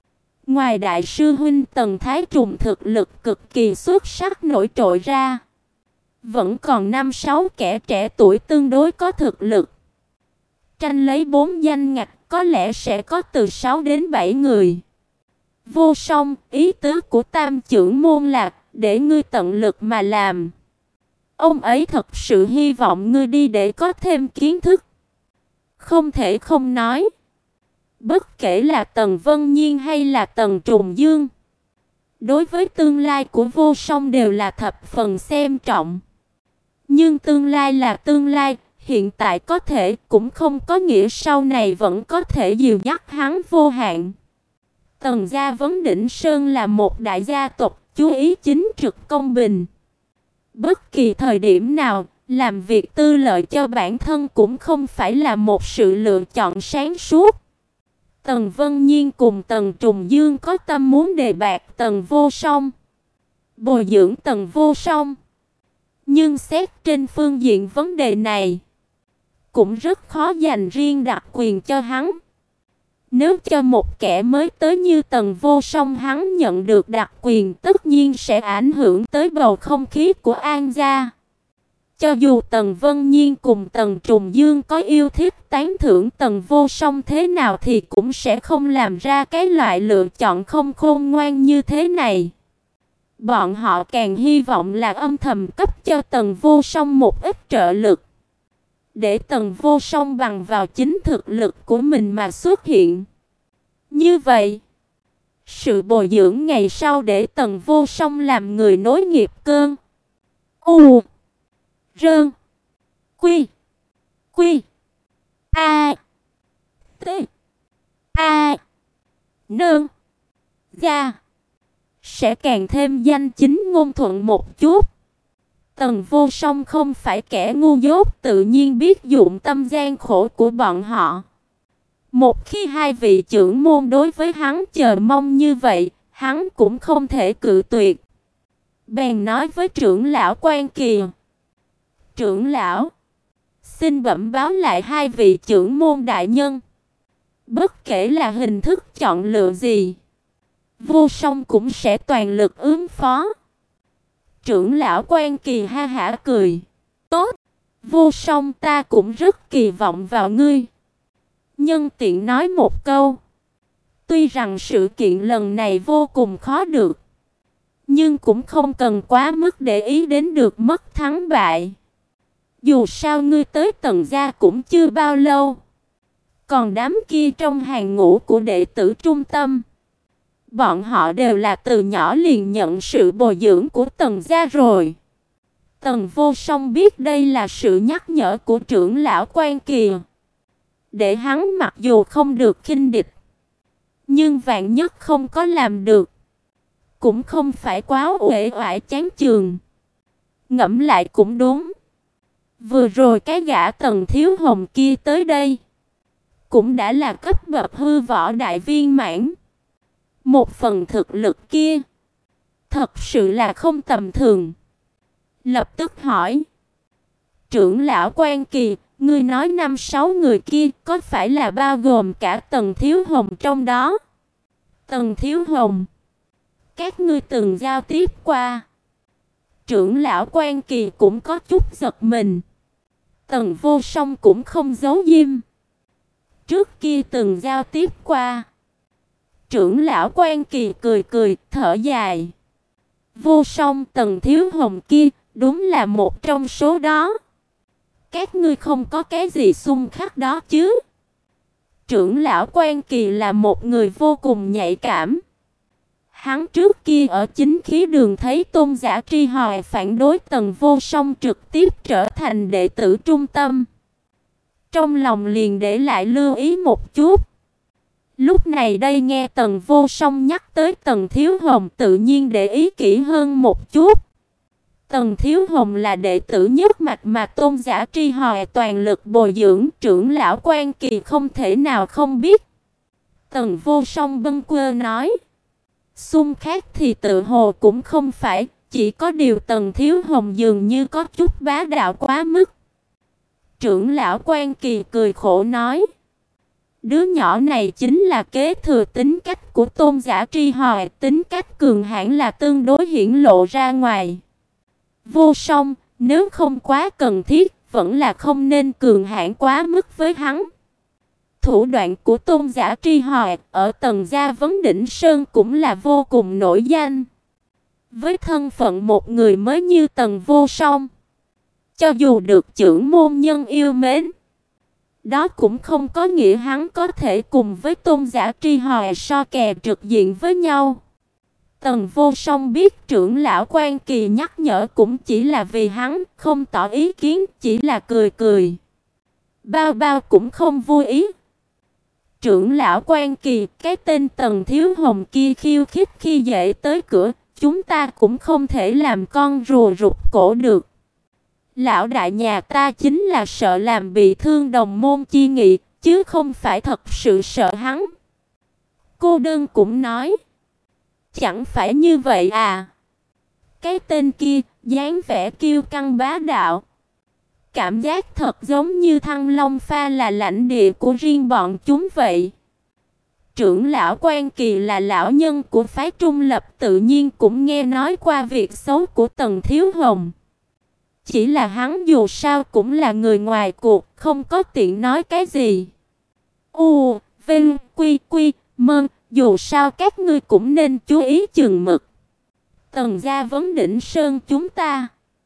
Ngoài đại sư huynh Tần Thái Trùng thực lực cực kỳ xuất sắc nổi trội ra, vẫn còn năm sáu kẻ trẻ tuổi tương đối có thực lực. Tranh lấy bốn danh ngạch có lẽ sẽ có từ sáu đến bảy người. Vô Song, ý tứ của Tam trưởng môn là để ngươi tận lực mà làm. Ông ấy thật sự hy vọng ngươi đi để có thêm kiến thức. Không thể không nói, bất kể là Tần Vân Nhiên hay là Tần Trùng Dương, đối với tương lai của Vô Song đều là thập phần xem trọng. Nhưng tương lai là tương lai, hiện tại có thể cũng không có nghĩa sau này vẫn có thể dìu dắt hắn vô hạn. Tần gia Vấn Đỉnh Sơn là một đại gia tộc chú ý chính trực công bình. Bất kỳ thời điểm nào, làm việc tư lợi cho bản thân cũng không phải là một sự lựa chọn sáng suốt. Tần Vân Nhiên cùng Tần Trùng Dương có tâm muốn đề bạt Tần Vô Song, bồi dưỡng Tần Vô Song. Nhưng xét trên phương diện vấn đề này, cũng rất khó dành riêng đặc quyền cho hắn. Nếu cho một kẻ mới tới như Tần Vô Song hắn nhận được đặc quyền, tất nhiên sẽ ảnh hưởng tới bầu không khí của An gia. Cho dù Tần Vân Nhiên cùng Tần Trùng Dương có yêu thích tán thưởng Tần Vô Song thế nào thì cũng sẽ không làm ra cái loại lựa chọn không khôn ngoan như thế này. Bọn họ càng hy vọng là âm thầm cấp cho Tần Vô Song một ít trợ lực, để Tần Vô Song bằng vào chính thực lực của mình mà xuất hiện. Như vậy, sự bồi dưỡng ngày sau để Tần Vô Song làm người nối nghiệp cơn U Rơn Quy Quy A T A Nương Gia sẽ càng thêm danh chính ngôn thuận một chút. Tần Vô Song không phải kẻ ngu dốt, tự nhiên biết dụng tâm gian khổ của bọn họ. Một khi hai vị trưởng môn đối với hắn chờ mong như vậy, hắn cũng không thể cự tuyệt. Bèn nói với trưởng lão Quan Kỳ: "Trưởng lão, xin bẩm báo lại hai vị trưởng môn đại nhân, bất kể là hình thức chọn lựa gì, Vô Song cũng sẽ toàn lực ứng phó." Trưởng lão Quan Kỳ ha hả cười: "Tốt, Vô Song, ta cũng rất kỳ vọng vào ngươi. Nhân tiện nói một câu, tuy rằng sự kiện lần này vô cùng khó được, nhưng cũng không cần quá mức để ý đến được mất thắng bại. Dù sao ngươi tới Tần gia cũng chưa bao lâu, còn đám kia trong hàng ngũ của đệ tử trung tâm, bọn họ đều là từ nhỏ liền nhận sự bồi dưỡng của Tần gia rồi." Tần Vô Song biết đây là sự nhắc nhở của trưởng lão Quan Kỳ, để hắn mặc dù không được khinh địch, nhưng vạn nhất không có làm được, cũng không phải quá uể oải chán chường. Ngẫm lại cũng đúng. Vừa rồi cái gã Tần Thiếu Hồng kia tới đây, cũng đã là cấp bậc hư võ đại viên mãn. Một phần thực lực kia, thật sự là không tầm thường. Lập tức hỏi: "Trưởng lão Quan Kỳ, ngươi nói năm sáu người kia có phải là bao gồm cả Tần Thiếu Hồng trong đó?" "Tần Thiếu Hồng? Các ngươi từng giao tiếp qua?" Trưởng lão Quan Kỳ cũng có chút giật mình. Tần Vô Song cũng không giấu giếm. Trước kia từng giao tiếp qua. Trưởng lão Quan Kỳ cười cười, thở dài: "Vô Song, Tần Thiếu Hồng kia đúng là một trong số đó. Các ngươi không có cái gì xung khắc đó chứ?" Trưởng lão Quan Kỳ là một người vô cùng nhạy cảm. Hắn trước kia ở Chính Khí Đường thấy Tôn Giả Tri Hoài phản đối Tần Vô Song trực tiếp trở thành đệ tử trung tâm, trong lòng liền để lại lưu ý một chút. Lúc này đây nghe Tần Vô Song nhắc tới Tần Thiếu Hồng, tự nhiên để ý kỹ hơn một chút. Tần Thiếu Hồng là đệ tử nhất mạch mà Tôn Giả Tri Hoài toàn lực bồi dưỡng, trưởng lão Quan Kỳ không thể nào không biết. Tần Vô Song bâng quơ nói: "Xung khác thì tự hồ cũng không phải, chỉ có điều Tần Thiếu Hồng dường như có chút bá đạo quá mức." Trưởng lão Quan Kỳ cười khổ nói: Đứa nhỏ này chính là kế thừa tính cách của Tôn Giả Tri Hòa, tính cách cường hãn là tương đối hiển lộ ra ngoài. Vô Song, nếu không quá cần thiết, vẫn là không nên cường hãn quá mức với hắn. Thủ đoạn của Tôn Giả Tri Hòa ở Tần gia Vấn Đỉnh Sơn cũng là vô cùng nổi danh. Với thân phận một người mới như Tần Vô Song, cho dù được trưởng môn nhân yêu mến, đó cũng không có nghĩa hắn có thể cùng với Tôn Giả Tri Hòa so kè trực diện với nhau. Tần Vô Song biết trưởng lão Quan Kỳ nhắc nhở cũng chỉ là vì hắn, không tỏ ý kiến, chỉ là cười cười. Bao Bao cũng không vui ý. Trưởng lão Quan Kỳ, cái tên Tần Thiếu Hồng kia khiêu khích khi dễ tới cửa, chúng ta cũng không thể làm con rùa rụt cổ được. Lão đại nhà ta chính là sợ làm bị thương đồng môn chi nghị, chứ không phải thật sự sợ hắn. Cô đơn cũng nói, chẳng phải như vậy à. Cái tên kia, dáng vẻ kiêu căng bá đạo. Cảm giác thật giống như Thăng Long Pha là lãnh địa của riêng bọn chúng vậy. Trưởng lão Quan Kỳ là lão nhân của phái Trung Lập, tự nhiên cũng nghe nói qua việc xấu của Tần Thiếu Hồng. Chỉ là hắn dù sao cũng là người ngoài cuộc, không có tiện nói cái gì. U, Vinh, Quy, Quy, Mơn, dù sao các ngươi cũng nên chú ý chừng mực. Tần gia Vấn Đỉnh Sơn chúng ta,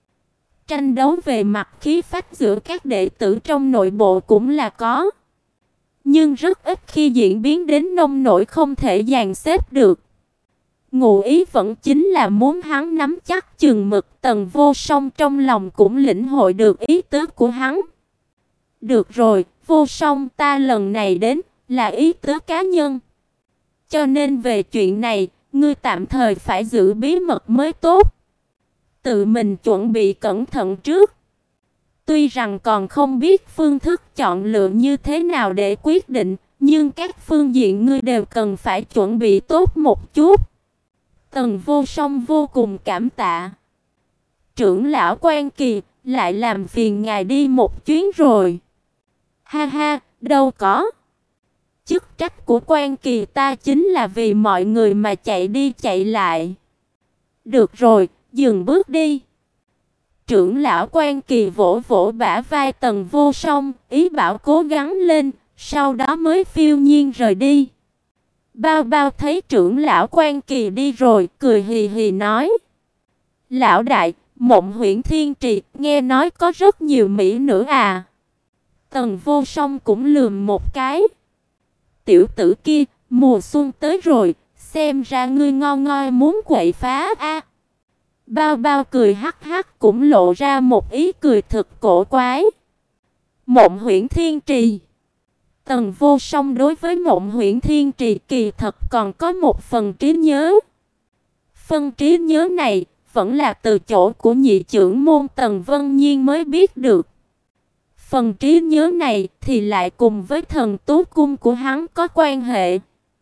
tranh đấu về mặt khí phách giữa các đệ tử trong nội bộ cũng là có, nhưng rất ít khi diễn biến đến nông nỗi không thể dàn xếp được. Ngụ ý vẫn chính là muốn hắn nắm chắc chừng mực. Tần Vô Song trong lòng cũng lĩnh hội được ý tứ của hắn. Được rồi, Vô Song, ta lần này đến là ý tứ cá nhân, cho nên về chuyện này, ngươi tạm thời phải giữ bí mật mới tốt. Tự mình chuẩn bị cẩn thận trước. Tuy rằng còn không biết phương thức chọn lựa như thế nào để quyết định, nhưng các phương diện ngươi đều cần phải chuẩn bị tốt một chút. Tần Vô Song vô cùng cảm tạ. Trưởng lão Quan Kỳ, lại làm phiền ngài đi một chuyến rồi. Ha ha, đâu có. Chức trách của Quan Kỳ ta chính là vì mọi người mà chạy đi chạy lại. Được rồi, dừng bước đi. Trưởng lão Quan Kỳ vỗ vỗ bả vai Tần Vô Song, ý bảo cố gắng lên, sau đó mới phiêu nhiên rời đi. Bao Bao thấy trưởng lão Quan Kỳ đi rồi, cười hì hì nói: Lão đại, Mộng Huyễn Thiên Trì, nghe nói có rất nhiều mỹ nữ à. Tần Vô Song cũng lườm một cái. Tiểu tử kia, mùa xuân tới rồi, xem ra ngươi ngon ngoi muốn quậy phá a. À. Bao Bao cười hắc hắc, cũng lộ ra một ý cười thực cổ quái. Mộng Huyễn Thiên Trì. Tần Vô Song đối với Mộng Huyễn Thiên Trì kỳ thật còn có một phần trí nhớ. Phần trí nhớ này vẫn là từ chỗ của nhị trưởng môn Tần Vân Nhiên mới biết được. Phần trí nhớ này thì lại cùng với Thần Tú Cung của hắn có quan hệ.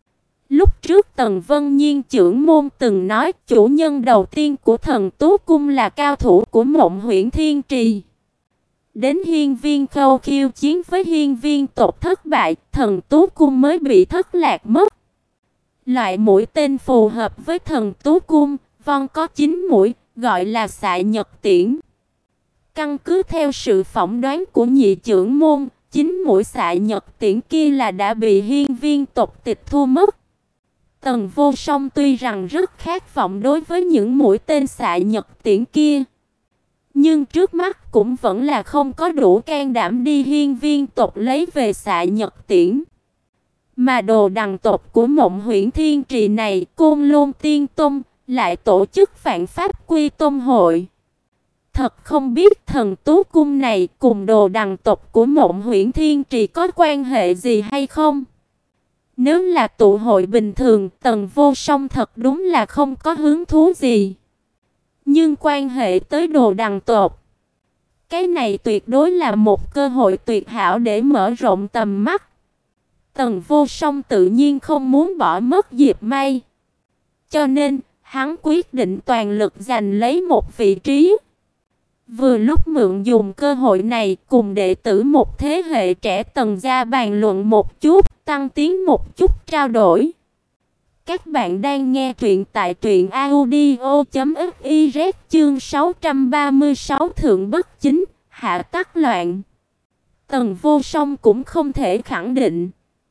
Lúc trước Tần Vân Nhiên trưởng môn từng nói chủ nhân đầu tiên của Thần Tú Cung là cao thủ của Mộng Huyễn Thiên Trì. Đến Hiên Viên Khâu khiêu chiến với Hiên Viên tộc thất bại, Thần Tú Cung mới bị thất lạc mất. Loại mũi tên phù hợp với Thần Tú Cung, vong có chín mũi, gọi là Xạ Nhật Tiễn. Căn cứ theo sự phỏng đoán của nhị trưởng môn, chín mũi Xạ Nhật Tiễn kia là đã bị Hiên Viên tộc tịch thu mất. Tần Vô Song tuy rằng rất khát vọng đối với những mũi tên Xạ Nhật Tiễn kia, nhưng trước mắt cũng vẫn là không có đủ can đảm đi Hiên Viên tộc lấy về Xạ Nhật Tiễn. Mà Đồ Đằng tộc của Mộng Huyễn Thiên Trì này, Côn Lôn Tiên Tông, lại tổ chức Vạn Pháp Quy Tông hội. Thật không biết Thần Tú Cung này cùng Đồ Đằng tộc của Mộng Huyễn Thiên Trì có quan hệ gì hay không? Nếu là tụ hội bình thường, Tần Vô Song thật đúng là không có hứng thú gì. Nhưng quan hệ tới Đồ Đằng tộc, cái này tuyệt đối là một cơ hội tuyệt hảo để mở rộng tầm mắt. Tần Vô Song tự nhiên không muốn bỏ mất dịp may, cho nên hắn quyết định toàn lực giành lấy một vị trí. Vừa lúc mượn dùng cơ hội này cùng đệ tử một thế hệ trẻ Tần gia bàn luận một chút, tăng tiến một chút trao đổi. Các bạn đang nghe truyện tại truyện audio chấm fiz chương sáu trăm ba mươi sáu Thượng Bất Chính, Hạ Tắc Loạn. Tần Vô Song cũng không thể khẳng định.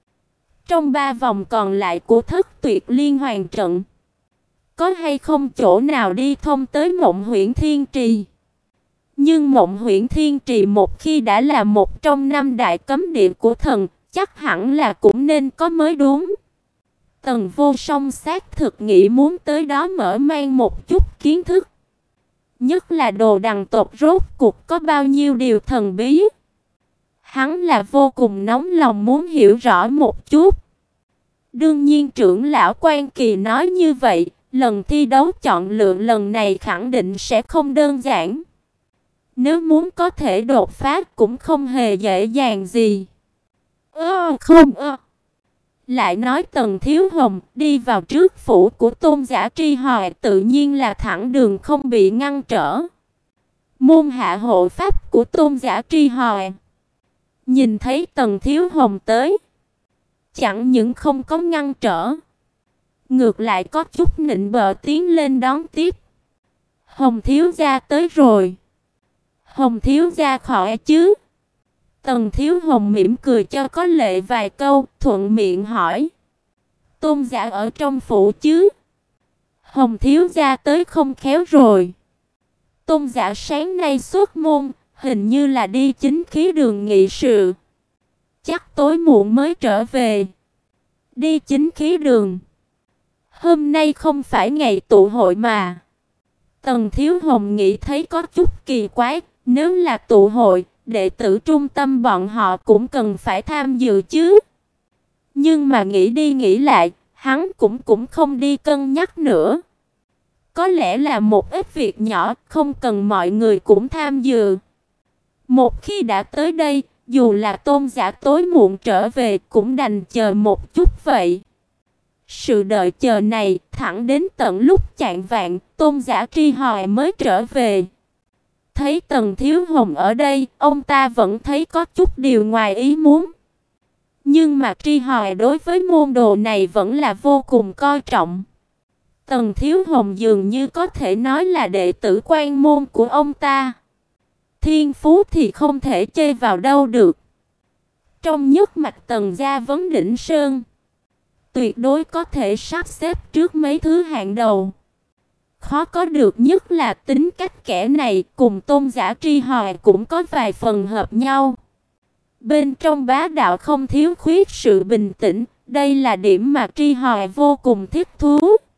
Trong ba vòng còn lại của Thất Tuyệt Liên Hoàn trận, có hay không chỗ nào đi thông tới Mộng Huyễn Thiên Trì. Nhưng Mộng Huyễn Thiên Trì một khi đã là một trong năm đại cấm địa của thần, chắc hẳn là cũng nên có mới đúng. Tần Vô Song xác thực nghĩ muốn tới đó mở mang một chút kiến thức. Nhất là Đồ Đằng tộc rốt cuộc có bao nhiêu điều thần bí. Hắn là vô cùng nóng lòng muốn hiểu rõ một chút. Đương nhiên trưởng lão Quan Kỳ nói như vậy, lần thi đấu chọn lựa lần này khẳng định sẽ không đơn giản. Nếu muốn có thể đột phá cũng không hề dễ dàng gì. Ơ không ơ. Lại nói Tần Thiếu Hồng đi vào trước phủ của Tôn giả Tri Hòa tự nhiên là thẳng đường không bị ngăn trở. Môn hạ hộ pháp của Tôn giả Tri Hòa nhìn thấy Tần Thiếu Hồng tới, chẳng những không có ngăn trở, ngược lại có chút nịnh bợ tiến lên đón tiếp. Hồng thiếu gia tới rồi. Hồng thiếu gia khỏi chứ? Tần Thiếu Hồng mỉm cười cho có lệ vài câu, thuận miệng hỏi. Tôn giả ở trong phủ chứ? Hồng thiếu gia tới không khéo rồi. Tôn giả sáng nay xuất môn, hình như là đi chính khí đường nghị sự. Chắc tối muộn mới trở về. Đi chính khí đường. Hôm nay không phải ngày tụ hội mà. Tần Thiếu Hồng nghĩ thấy có chút kỳ quái. Nếu là tụ hội, đệ tử trung tâm bọn họ cũng cần phải tham dự chứ. Nhưng mà nghĩ đi nghĩ lại, hắn cũng cũng không đi cân nhắc nữa. Có lẽ là một ít việc nhỏ, không cần mọi người cũng tham dự. Một khi đã tới đây, dù là Tôn giả tối muộn trở về cũng đành chờ một chút vậy. Sự đợi chờ này thẳng đến tận lúc chạng vạng, Tôn giả Tri Hòa mới trở về. Thấy Tần Thiếu Hồng ở đây, ông ta vẫn thấy có chút điều ngoài ý muốn. Nhưng mà Tri Hòa đối với môn đồ này vẫn là vô cùng coi trọng. Tần Thiếu Hồng dường như có thể nói là đệ tử quan môn của ông ta. Thiên phú thì không thể chê vào đâu được. Trong nhất mạch Tần gia vấn đỉnh sơn, tuyệt đối có thể sắp xếp trước mấy thứ hạng đầu. Khó có được nhất là tính cách kẻ này cùng Tôn giả Tri Hòa cũng có vài phần hợp nhau. Bên trong bá đạo không thiếu khuyết sự bình tĩnh, đây là điểm mà Tri Hòa vô cùng thích thú.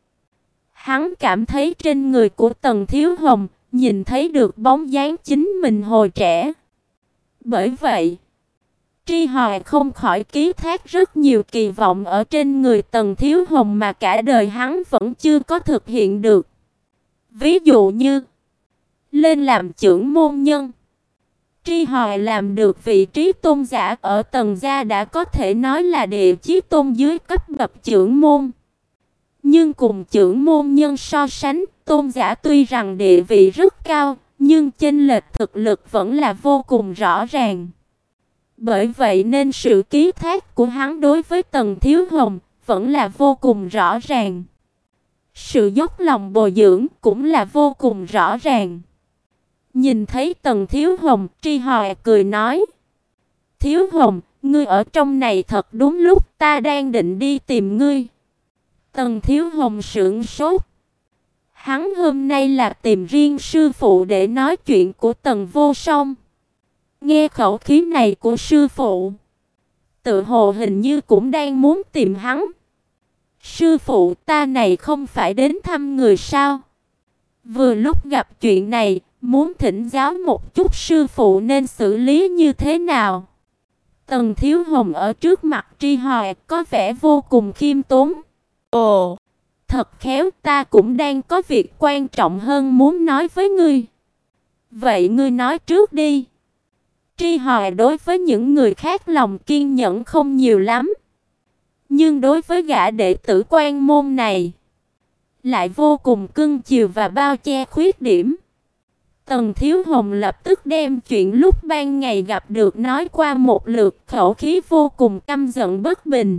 Hắn cảm thấy trên người của Tần Thiếu Hồng nhìn thấy được bóng dáng chính mình hồi trẻ. Bởi vậy, Tri Hòa không khỏi ký thác rất nhiều kỳ vọng ở trên người Tần Thiếu Hồng mà cả đời hắn vẫn chưa có thực hiện được. Ví dụ như lên làm trưởng môn nhân. Tri Hòa làm được vị trí tôn giả ở Tần gia đã có thể nói là địa chí tôn dưới cấp bậc trưởng môn. Nhưng cùng trưởng môn nhân so sánh, tôn giả tuy rằng địa vị rất cao, nhưng chênh lệch thực lực vẫn là vô cùng rõ ràng. Bởi vậy nên sự ký thác của hắn đối với Tần Thiếu Hồng vẫn là vô cùng rõ ràng. Sự dốc lòng bồi dưỡng cũng là vô cùng rõ ràng. Nhìn thấy Tần Thiếu Hồng, Tri Hòa cười nói. Thiếu Hồng, ngươi ở trong này thật đúng lúc, ta đang định đi tìm ngươi. Tần Thiếu Hồng sững sốt. Hắn hôm nay là tìm riêng sư phụ để nói chuyện của Tần Vô Song. Nghe khẩu khí này của sư phụ, tự hồ hình như cũng đang muốn tìm hắn. Sư phụ, ta này không phải đến thăm người sao? Vừa lúc gặp chuyện này, muốn thỉnh giáo một chút sư phụ nên xử lý như thế nào? Tần Thiếu Hồng ở trước mặt Tri Hòa có vẻ vô cùng khiêm tốn. Ồ, thật khéo, ta cũng đang có việc quan trọng hơn muốn nói với ngươi. Vậy ngươi nói trước đi. Tri Hòa đối với những người khác lòng kiên nhẫn không nhiều lắm. Nhưng đối với gã đệ tử quan môn này, lại vô cùng cưng chiều và bao che khuyết điểm. Tần Thiếu Hồng lập tức đem chuyện lúc ban ngày gặp được nói qua một lượt, khẩu khí vô cùng căm giận bất bình.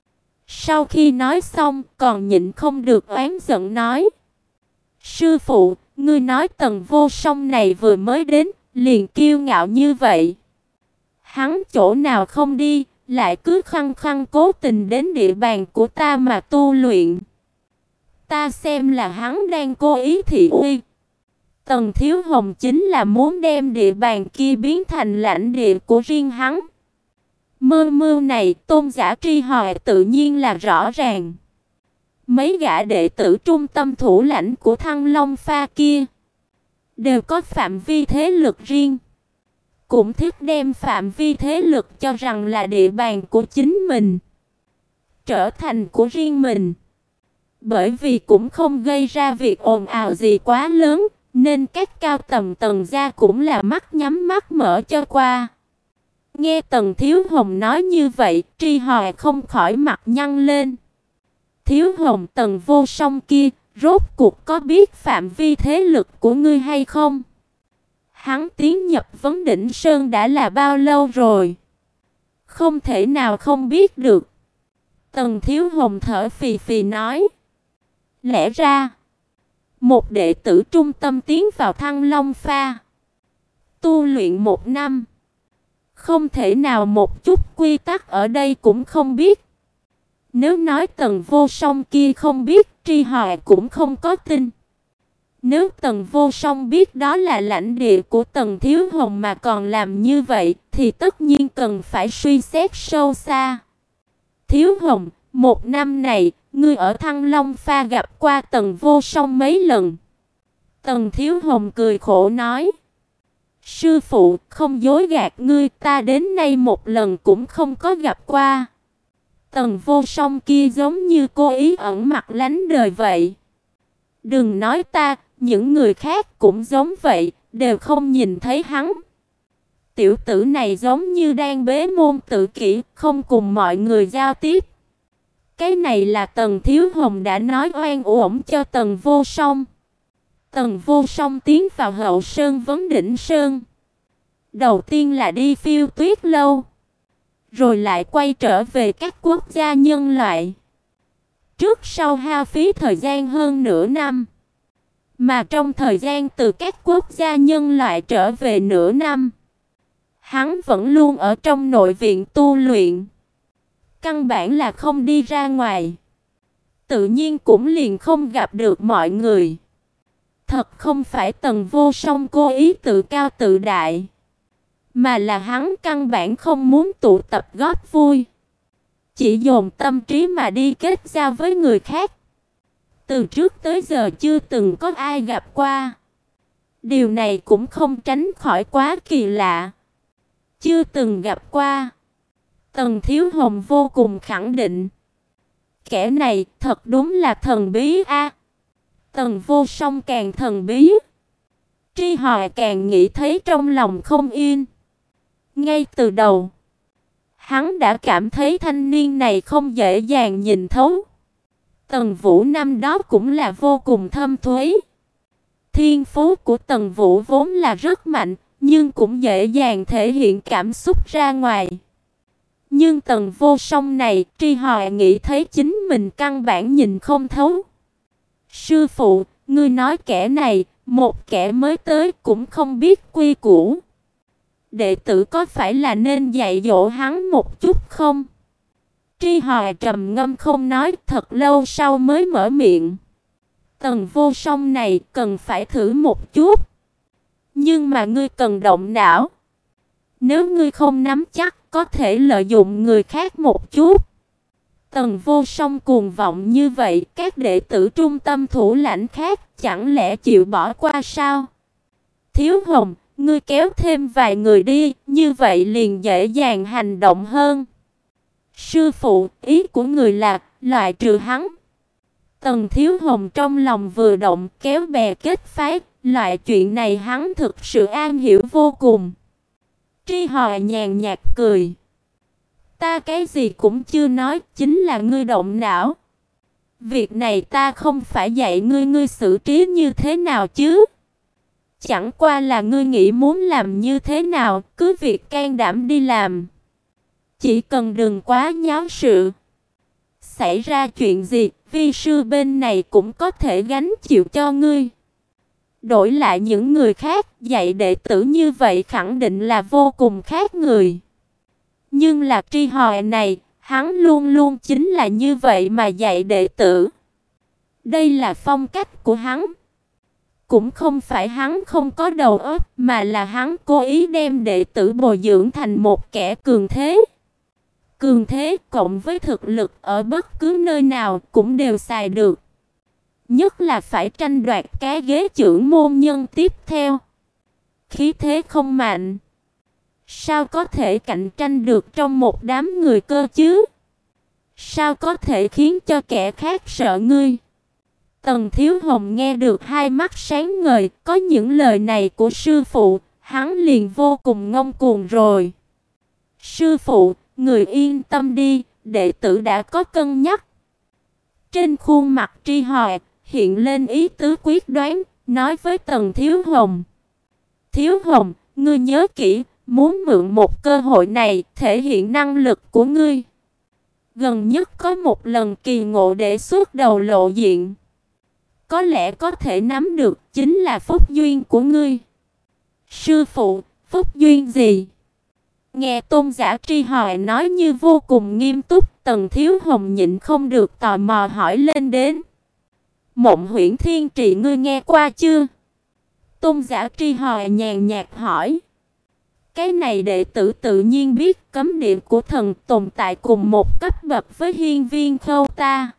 Sau khi nói xong, còn nhịn không được oán giận nói: "Sư phụ, ngươi nói Tần Vô Song này vừa mới đến, liền kiêu ngạo như vậy. Hắn chỗ nào không đi, lại cứ khăng khăng cố tình đến địa bàn của ta mà tu luyện. Ta xem là hắn đang cố ý thị uy. Tần Thiếu Hồng chính là muốn đem địa bàn kia biến thành lãnh địa của riêng hắn." Mơ mưu này Tôn giả Tri Hòe tự nhiên là rõ ràng. Mấy gã đệ tử trung tâm thủ lãnh của Thăng Long Pha kia đều có phạm vi thế lực riêng, cũng thích đem phạm vi thế lực cho rằng là địa bàn của chính mình, trở thành của riêng mình. Bởi vì cũng không gây ra việc ồn ào gì quá lớn, nên các cao tầng Tần gia cũng là mắt nhắm mắt mở cho qua. Nghe Tần Thiếu Hồng nói như vậy, Tri Hòe không khỏi mặt nhăn lên. Thiếu Hồng, Tần Vô Song kia, rốt cuộc có biết phạm vi thế lực của ngươi hay không? Hắn tiến nhập Vấn Đỉnh Sơn đã là bao lâu rồi? Không thể nào không biết được. Tần Thiếu Hồng thở phì phì nói: "Lẽ ra, một đệ tử trung tâm tiến vào Thăng Long Pha, tu luyện một năm, không thể nào một chút quy tắc ở đây cũng không biết. Nếu nói Tần Vô Song kia không biết, Tri Hòe cũng không có tin. Nếu Tần Vô Song biết đó là lãnh địa của Tần Thiếu Hồng mà còn làm như vậy, thì tất nhiên cần phải suy xét sâu xa. Thiếu Hồng, một năm này, ngươi ở Thăng Long Pha gặp qua Tần Vô Song mấy lần?" Tần Thiếu Hồng cười khổ nói: "Sư phụ, không dối gạt ngươi, ta đến nay một lần cũng không có gặp qua. Tần Vô Song kia giống như cố ý ẩn mặt lánh đời vậy. Đừng nói ta, những người khác cũng giống vậy, đều không nhìn thấy hắn. Tiểu tử này giống như đang bế môn tự kỷ, không cùng mọi người giao tiếp." Cái này là Tần Thiếu Hồng đã nói oan uổng cho Tần Vô Song. Tần Vô Song tiến vào Hậu Sơn Vấn Đỉnh Sơn, đầu tiên là đi Phiêu Tuyết Lâu, rồi lại quay trở về các quốc gia nhân loại. Trước sau hao phí thời gian hơn nửa năm. Mà trong thời gian từ các quốc gia nhân loại trở về nửa năm, hắn vẫn luôn ở trong nội viện tu luyện, căn bản là không đi ra ngoài, tự nhiên cũng liền không gặp được mọi người. Thật không phải Tần Vô Song cố ý tự cao tự đại, mà là hắn căn bản không muốn tụ tập góp vui, chỉ dồn tâm trí mà đi kết giao với người khác. Từ trước tới giờ chưa từng có ai gặp qua. Điều này cũng không tránh khỏi quá kỳ lạ. Chưa từng gặp qua. Tần Thiếu Hồng vô cùng khẳng định. Kẻ này thật đúng là thần bí a. À. Tần Vô Song càng thần bí, Tri Hòe càng nghĩ thấy trong lòng không yên. Ngay từ đầu, hắn đã cảm thấy thanh niên này không dễ dàng nhìn thấu. Tần Vũ năm đó cũng là vô cùng thâm thúy. Thiên phú của Tần Vũ vốn là rất mạnh, nhưng cũng dễ dàng thể hiện cảm xúc ra ngoài. Nhưng Tần Vô Song này, Tri Hòe nghĩ thấy chính mình căn bản nhìn không thấu. "Sư phụ, ngươi nói kẻ này, một kẻ mới tới cũng không biết quy củ. Đệ tử có phải là nên dạy dỗ hắn một chút không?" Tri Hòe trầm ngâm không nói, thật lâu sau mới mở miệng. "Tần Vô Song này cần phải thử một chút. Nhưng mà ngươi cần động não. Nếu ngươi không nắm chắc, có thể lợi dụng người khác một chút." Tần Vô Song cuồng vọng như vậy, các đệ tử trung tâm thủ lãnh khác chẳng lẽ chịu bỏ qua sao? "Thiếu Hồng, ngươi kéo thêm vài người đi, như vậy liền dễ dàng hành động hơn." "Sư phụ, ý của người là loại trừ hắn." Tần Thiếu Hồng trong lòng vừa động, kéo bè kết phái, loại chuyện này hắn thực sự am hiểu vô cùng. Tri Hòe nhàn nhạt cười. "Ta cái gì cũng chưa nói, chính là ngươi động não. Việc này ta không phải dạy ngươi, ngươi xử trí như thế nào chứ? Chẳng qua là ngươi nghĩ muốn làm như thế nào, cứ việc can đảm đi làm. Chỉ cần đừng quá nháo sự. Xảy ra chuyện gì, vi sư bên này cũng có thể gánh chịu cho ngươi. Đổi lại những người khác, dạy đệ tử như vậy khẳng định là vô cùng khác người. Nhưng là Tri Hòe này, hắn luôn luôn chính là như vậy mà dạy đệ tử. Đây là phong cách của hắn. Cũng không phải hắn không có đầu óc, mà là hắn cố ý đem đệ tử bồi dưỡng thành một kẻ cường thế. Cường thế cộng với thực lực ở bất cứ nơi nào cũng đều xài được. Nhất là phải tranh đoạt cái ghế trưởng môn nhân tiếp theo. Khí thế không mạnh, sao có thể cạnh tranh được trong một đám người cơ chứ? Sao có thể khiến cho kẻ khác sợ ngươi? Tần Thiếu Hồng nghe được hai mắt sáng ngời, có những lời này của sư phụ, hắn liền vô cùng ngông cuồng rồi. Sư phụ, người yên tâm đi, đệ tử đã có cân nhắc. Trên khuôn mặt Tri Hòe hiện lên ý tứ quyết đoán, nói với Tần Thiếu Hồng. Thiếu Hồng, ngươi nhớ kỹ, muốn mượn một cơ hội này thể hiện năng lực của ngươi. Gần nhất có một lần kỳ ngộ để xuất đầu lộ diện. Có lẽ có thể nắm được chính là phúc duyên của ngươi. Sư phụ, phúc duyên gì? Nghe Tôn giả Tri Hòe nói như vô cùng nghiêm túc, Tần Thiếu Hồng nhịn không được tò mò hỏi lên đến. Mộng Huyễn Thiên Trì ngươi nghe qua chưa? Tôn giả Tri Hòe nhàn nhạt hỏi. Cái này đệ tử tự nhiên biết, cấm địa của thần tồn tại cùng một cấp bậc với hiên viên khâu ta.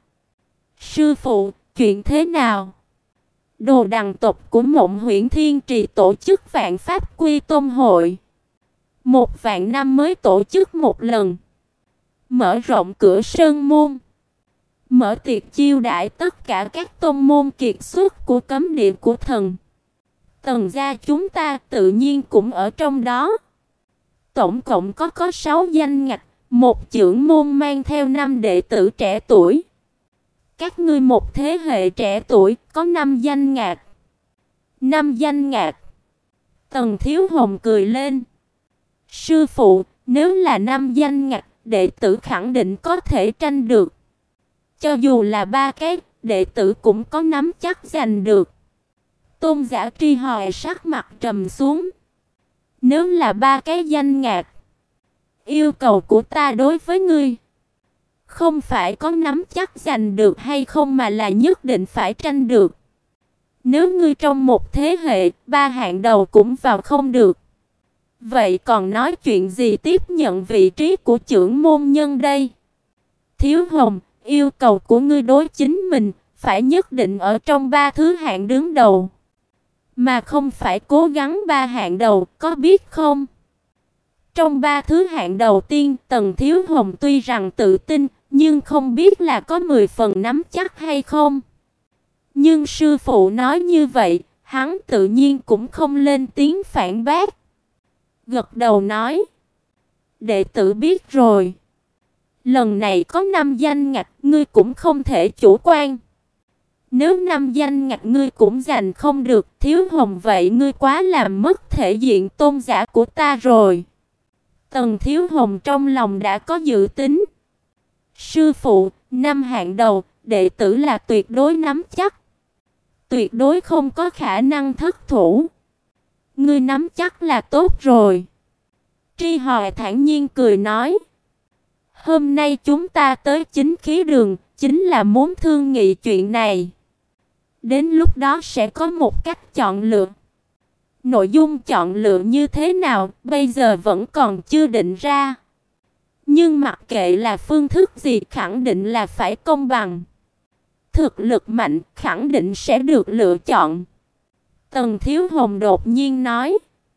Sư phụ, chuyện thế nào? Đồ đằng tộc của Mộng Huyễn Thiên Trì tổ chức vạn pháp quy tôn hội. Một vạn năm mới tổ chức một lần. Mở rộng cửa sơn môn. Mở tiệc chiêu đãi tất cả các tôn môn kiệt xuất của cấm địa của thần. Tần gia chúng ta tự nhiên cũng ở trong đó. Tổng cộng có có sáu danh ngạch, một trưởng môn mang theo năm đệ tử trẻ tuổi. Các ngươi một thế hệ trẻ tuổi có năm danh ngạch. Năm danh ngạch. Tần Thiếu Hồng cười lên. Sư phụ, nếu là năm danh ngạch, đệ tử khẳng định có thể tranh được. Cho dù là ba cái, đệ tử cũng có nắm chắc giành được. Tôn giả Tri Hòe sắc mặt trầm xuống. Nếu là ba cái danh ngạch, yêu cầu của ta đối với ngươi không phải có nắm chắc giành được hay không, mà là nhất định phải tranh được. Nếu ngươi trong một thế hệ, ba hạng đầu cũng vào không được, vậy còn nói chuyện gì tiếp nhận vị trí của trưởng môn nhân đây? Thiếu Hồng, yêu cầu của ngươi đối chính mình phải nhất định ở trong ba thứ hạng đứng đầu, mà không phải cố gắng ba hạng đầu, có biết không? Trong ba thứ hạng đầu tiên, Tần Thiếu Hồng tuy rằng tự tin, nhưng không biết là có mười phần nắm chắc hay không. Nhưng sư phụ nói như vậy, hắn tự nhiên cũng không lên tiếng phản bác. Gật đầu nói, đệ tử biết rồi. Lần này có năm danh ngạch, ngươi cũng không thể chủ quan. Nếu năm danh ngạch ngươi cũng giành không được, Thiếu Hồng, vậy ngươi quá làm mất thể diện tôn giả của ta rồi. Tần Thiếu Hồng trong lòng đã có dự tính. Sư phụ, năm hạng đầu, đệ tử là tuyệt đối nắm chắc. Tuyệt đối không có khả năng thất thủ. Ngươi nắm chắc là tốt rồi. Tri Hòe thản nhiên cười nói. Hôm nay chúng ta tới chính khí đường, chính là muốn thương nghị chuyện này. Đến lúc đó sẽ có một cách chọn lựa. Nội dung chọn lựa như thế nào, bây giờ vẫn còn chưa định ra. Nhưng mặc kệ là phương thức gì, khẳng định là phải công bằng. Thực lực mạnh, khẳng định sẽ được lựa chọn. Tần Thiếu Hồng đột nhiên nói.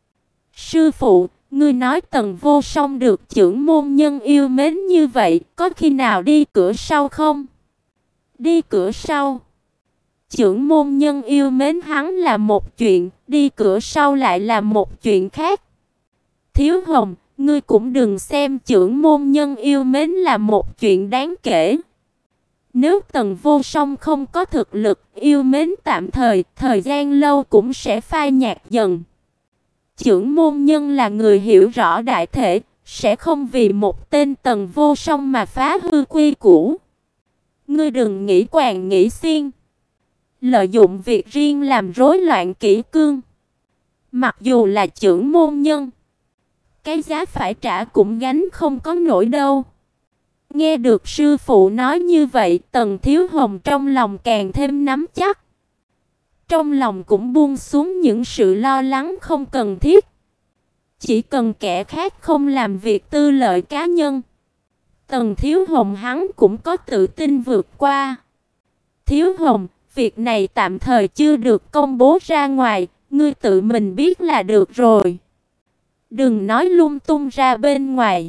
Sư phụ, ngươi nói Tần Vô Song được trưởng môn nhân yêu mến như vậy, có khi nào đi cửa sau không? Đi cửa sau. Trưởng môn nhân yêu mến hắn là một chuyện, đi cửa sau lại là một chuyện khác. Thiếu Hồng, ngươi cũng đừng xem trưởng môn nhân yêu mến là một chuyện đáng kể. Nếu Tần Vô Song không có thực lực, yêu mến tạm thời, thời gian lâu cũng sẽ phai nhạt dần. Chưởng môn nhân là người hiểu rõ đại thể, sẽ không vì một tên Tần Vô Song mà phá hư quy củ. Ngươi đừng nghĩ quàng nghĩ xiên, lợi dụng việc riêng làm rối loạn kỷ cương. Mặc dù là chưởng môn nhân, cái giá phải trả cũng gánh không có nổi đâu. Nghe được sư phụ nói như vậy, Tần Thiếu Hồng trong lòng càng thêm nắm chắc. Trong lòng cũng buông xuống những sự lo lắng không cần thiết. Chỉ cần kẻ khác không làm việc tư lợi cá nhân, Tần Thiếu Hồng hắn cũng có tự tin vượt qua. Thiếu Hồng, việc này tạm thời chưa được công bố ra ngoài, ngươi tự mình biết là được rồi. Đừng nói lung tung ra bên ngoài.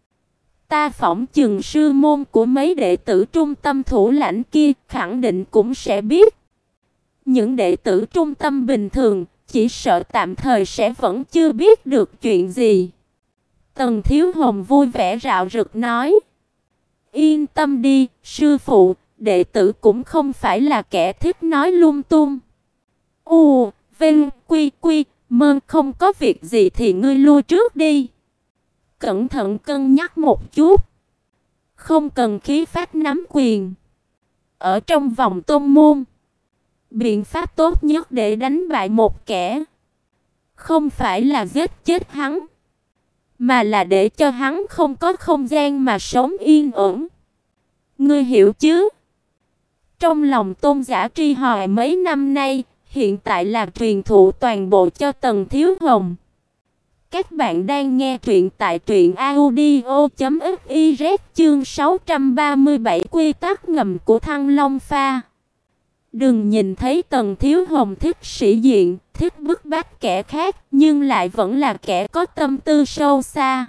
Ta phỏng chừng sư môn của mấy đệ tử trung tâm thủ lãnh kia khẳng định cũng sẽ biết. Những đệ tử trung tâm bình thường chỉ sợ tạm thời sẽ vẫn chưa biết được chuyện gì. Tần Thiếu Hồng vui vẻ rạo rực nói. Yên tâm đi, sư phụ, đệ tử cũng không phải là kẻ thích nói lung tung. U, Vinh, Quy, Quy, Mơn, không có việc gì thì ngươi lui trước đi. Cẩn thận cân nhắc một chút. Không cần khí phách nắm quyền. Ở trong vòng tôn môn, biện pháp tốt nhất để đánh bại một kẻ không phải là giết chết hắn, mà là để cho hắn không có không gian mà sống yên ổn. Ngươi hiểu chứ? Trong lòng Tôn Giả Tri Hoài mấy năm nay, hiện tại là truyền thụ toàn bộ cho Tần Thiếu Hồng. Các bạn đang nghe truyện tại truyện audio chấm fiz chương sáu trăm ba mươi bảy quy tắc ngầm của Thăng Long Pha. Đừng nhìn thấy Tần Thiếu Hồng thích sĩ diện, thích bức bách kẻ khác, nhưng lại vẫn là kẻ có tâm tư sâu xa.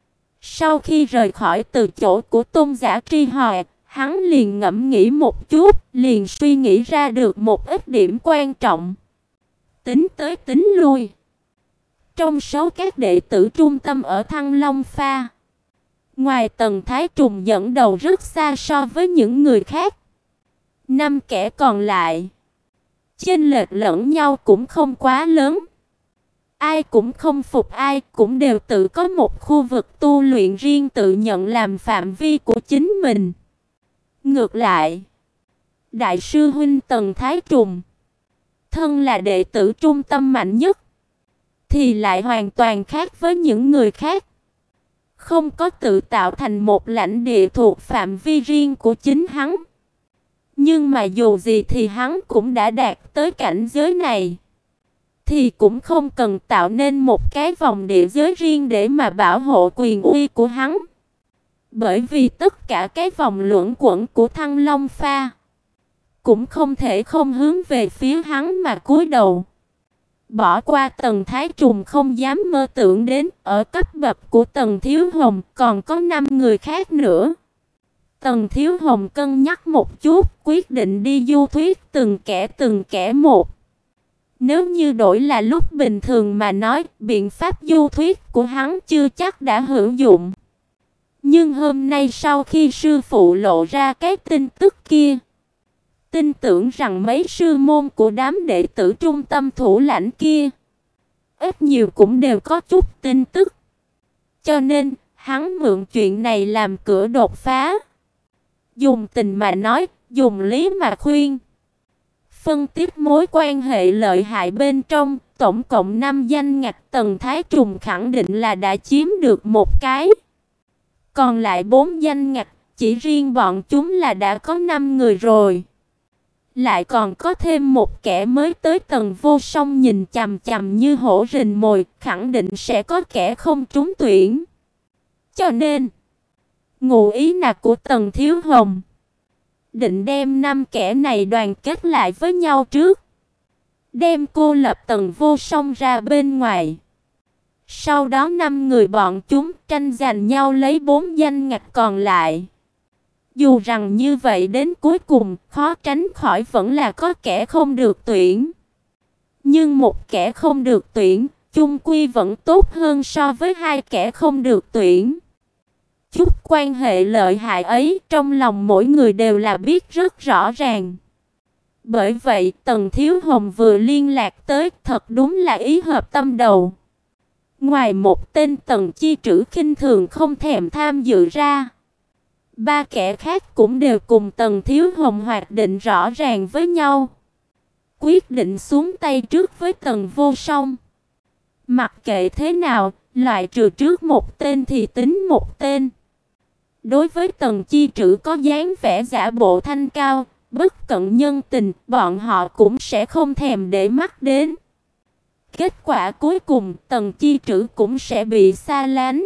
Sau khi rời khỏi từ chỗ của Tôn Giả Tri Hoài, hắn liền ngẫm nghĩ một chút, liền suy nghĩ ra được một ít điểm quan trọng. Tính tới tính lui, trong số các đệ tử trung tâm ở Thăng Long Pha, ngoài Tần Thái Trùng dẫn đầu rất xa so với những người khác, năm kẻ còn lại chênh lệch lẫn nhau cũng không quá lớn. Ai cũng không phục ai, cũng đều tự có một khu vực tu luyện riêng, tự nhận làm phạm vi của chính mình. Ngược lại, đại sư huynh Tần Thái Trùng, thân là đệ tử trung tâm mạnh nhất, thì lại hoàn toàn khác với những người khác. Không có tự tạo thành một lãnh địa thuộc phạm vi riêng của chính hắn. Nhưng mà dù gì thì hắn cũng đã đạt tới cảnh giới này, thì cũng không cần tạo nên một cái vòng địa giới riêng để mà bảo hộ quyền uy của hắn. Bởi vì tất cả cái vòng luẩn quẩn của Thăng Long Pha cũng không thể không hướng về phía hắn mà cúi đầu. Bỏ qua Tần Thái Trùng không dám mơ tưởng đến, ở cấp bậc của Tần Thiếu Hồng còn có năm người khác nữa. Tần Thiếu Hồng cân nhắc một chút, quyết định đi du thuyết từng kẻ từng kẻ một. Nếu như đổi là lúc bình thường mà nói, biện pháp du thuyết của hắn chưa chắc đã hữu dụng. Nhưng hôm nay sau khi sư phụ lộ ra cái tin tức kia, tin tưởng rằng mấy sư môn của đám đệ tử trung tâm thủ lãnh kia ít nhiều cũng đều có chút tin tức. Cho nên, hắn mượn chuyện này làm cửa đột phá. Dùng tình mà nói, dùng lý mà khuyên. Phân tích mối quan hệ lợi hại bên trong, tổng cộng năm danh ngạch Tần Thái Trùng khẳng định là đã chiếm được một cái. Còn lại bốn danh ngạch, chỉ riêng bọn chúng là đã có năm người rồi. Lại còn có thêm một kẻ mới tới. Tần Vô Song nhìn chằm chằm như hổ rình mồi, khẳng định sẽ có kẻ không trúng tuyển. Cho nên, ngụ ý là của Tần Thiếu Hồng định đem năm kẻ này đoàn kết lại với nhau trước, đem cô lập Tần Vô Song ra bên ngoài. Sau đó năm người bọn chúng tranh giành nhau lấy bốn danh ngạch còn lại. Dù rằng như vậy đến cuối cùng khó tránh khỏi vẫn là có kẻ không được tuyển. Nhưng một kẻ không được tuyển chung quy vẫn tốt hơn so với hai kẻ không được tuyển. Chút quan hệ lợi hại ấy trong lòng mỗi người đều là biết rất rõ ràng. Bởi vậy Tần Thiếu Hồng vừa liên lạc tới thật đúng là ý hợp tâm đầu. Ngoài một tên Tần Chi Trữ khinh thường không thèm tham dự ra, ba kẻ khác cũng đều cùng Tần Thiếu Hồng hoạch định rõ ràng với nhau. Quyết định xuống tay trước với Tần Vô Song. Mặc kệ thế nào, loại trừ trước một tên thì tính một tên. Đối với Tần Chi Trữ có dáng vẻ giả bộ thanh cao, bất cận nhân tình, bọn họ cũng sẽ không thèm để mắt đến. Kết quả cuối cùng Tần Chi Trữ cũng sẽ bị xa lánh.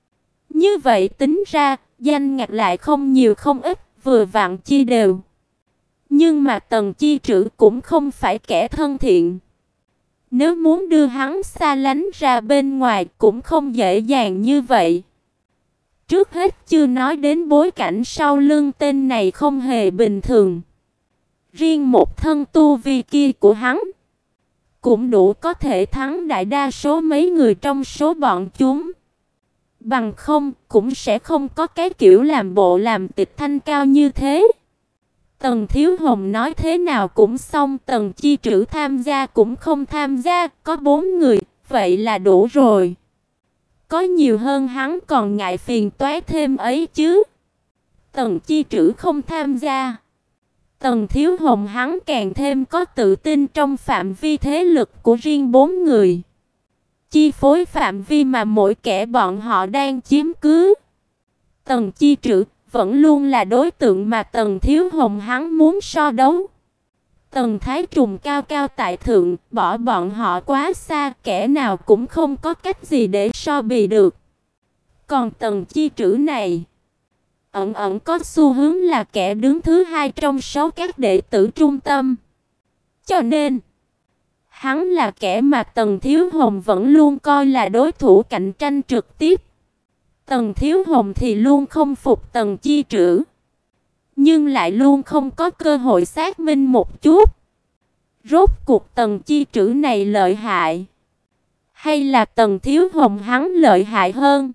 Như vậy tính ra, danh ngạch lại không nhiều không ít, vừa vặn chia đều. Nhưng mà Tần Chi Trữ cũng không phải kẻ thân thiện. Nếu muốn đưa hắn xa lánh ra bên ngoài cũng không dễ dàng như vậy. Trước hết chưa nói đến bối cảnh sau lưng tên này không hề bình thường. Riêng một thân tu vi kia của hắn cũng đủ có thể thắng đại đa số mấy người trong số bọn chúng. Bằng không cũng sẽ không có cái kiểu làm bộ làm tịch thanh cao như thế. Tần Thiếu Hồng nói thế nào cũng xong, Tần Chi Trữ tham gia cũng không tham gia, có bốn người, vậy là đủ rồi. Có nhiều hơn hắn còn ngại phiền toái thêm ấy chứ. Tần Chi Trữ không tham gia, Tần Thiếu Hồng hắn càng thêm có tự tin trong phạm vi thế lực của riêng bốn người, chi phối phạm vi mà mỗi kẻ bọn họ đang chiếm cứ. Tần Chi Trữ vẫn luôn là đối tượng mà Tần Thiếu Hồng hắn muốn so đấu. Tần Thái Trùng cao cao tại thượng, bỏ bọn họ quá xa, kẻ nào cũng không có cách gì để so bì được. Còn Tần Chi Trữ này, ẩn ẩn có xu hướng là kẻ đứng thứ hai trong số các đệ tử trung tâm. Cho nên, hắn là kẻ mà Tần Thiếu Hồng vẫn luôn coi là đối thủ cạnh tranh trực tiếp. Tần Thiếu Hồng thì luôn không phục Tần Chi Trữ, nhưng lại luôn không có cơ hội xác minh một chút. Rốt cuộc Tần Chi Trữ này lợi hại, hay là Tần Thiếu Hồng hắn lợi hại hơn?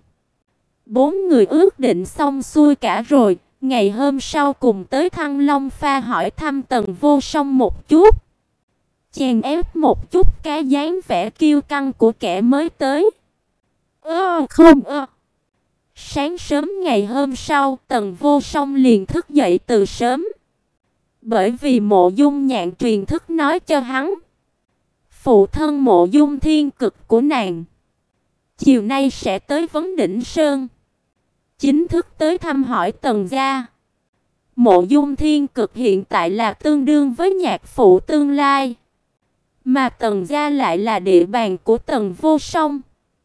Bốn người ước định xong xuôi cả rồi, ngày hôm sau cùng tới Thăng Long Pha hỏi thăm Tần Vô Song một chút, chèn ép một chút cái dáng vẻ kiêu căng của kẻ mới tới. Ơ không ơ. Sáng sớm ngày hôm sau, Tần Vô Song liền thức dậy từ sớm. Bởi vì Mộ Dung Nhạn truyền thức nói cho hắn, phụ thân Mộ Dung Thiên Cực của nàng chiều nay sẽ tới Vấn Đỉnh Sơn, chính thức tới thăm hỏi Tần gia. Mộ Dung Thiên Cực hiện tại là tương đương với nhạc phụ tương lai, mà Tần gia lại là địa bàn của Tần Vô Song.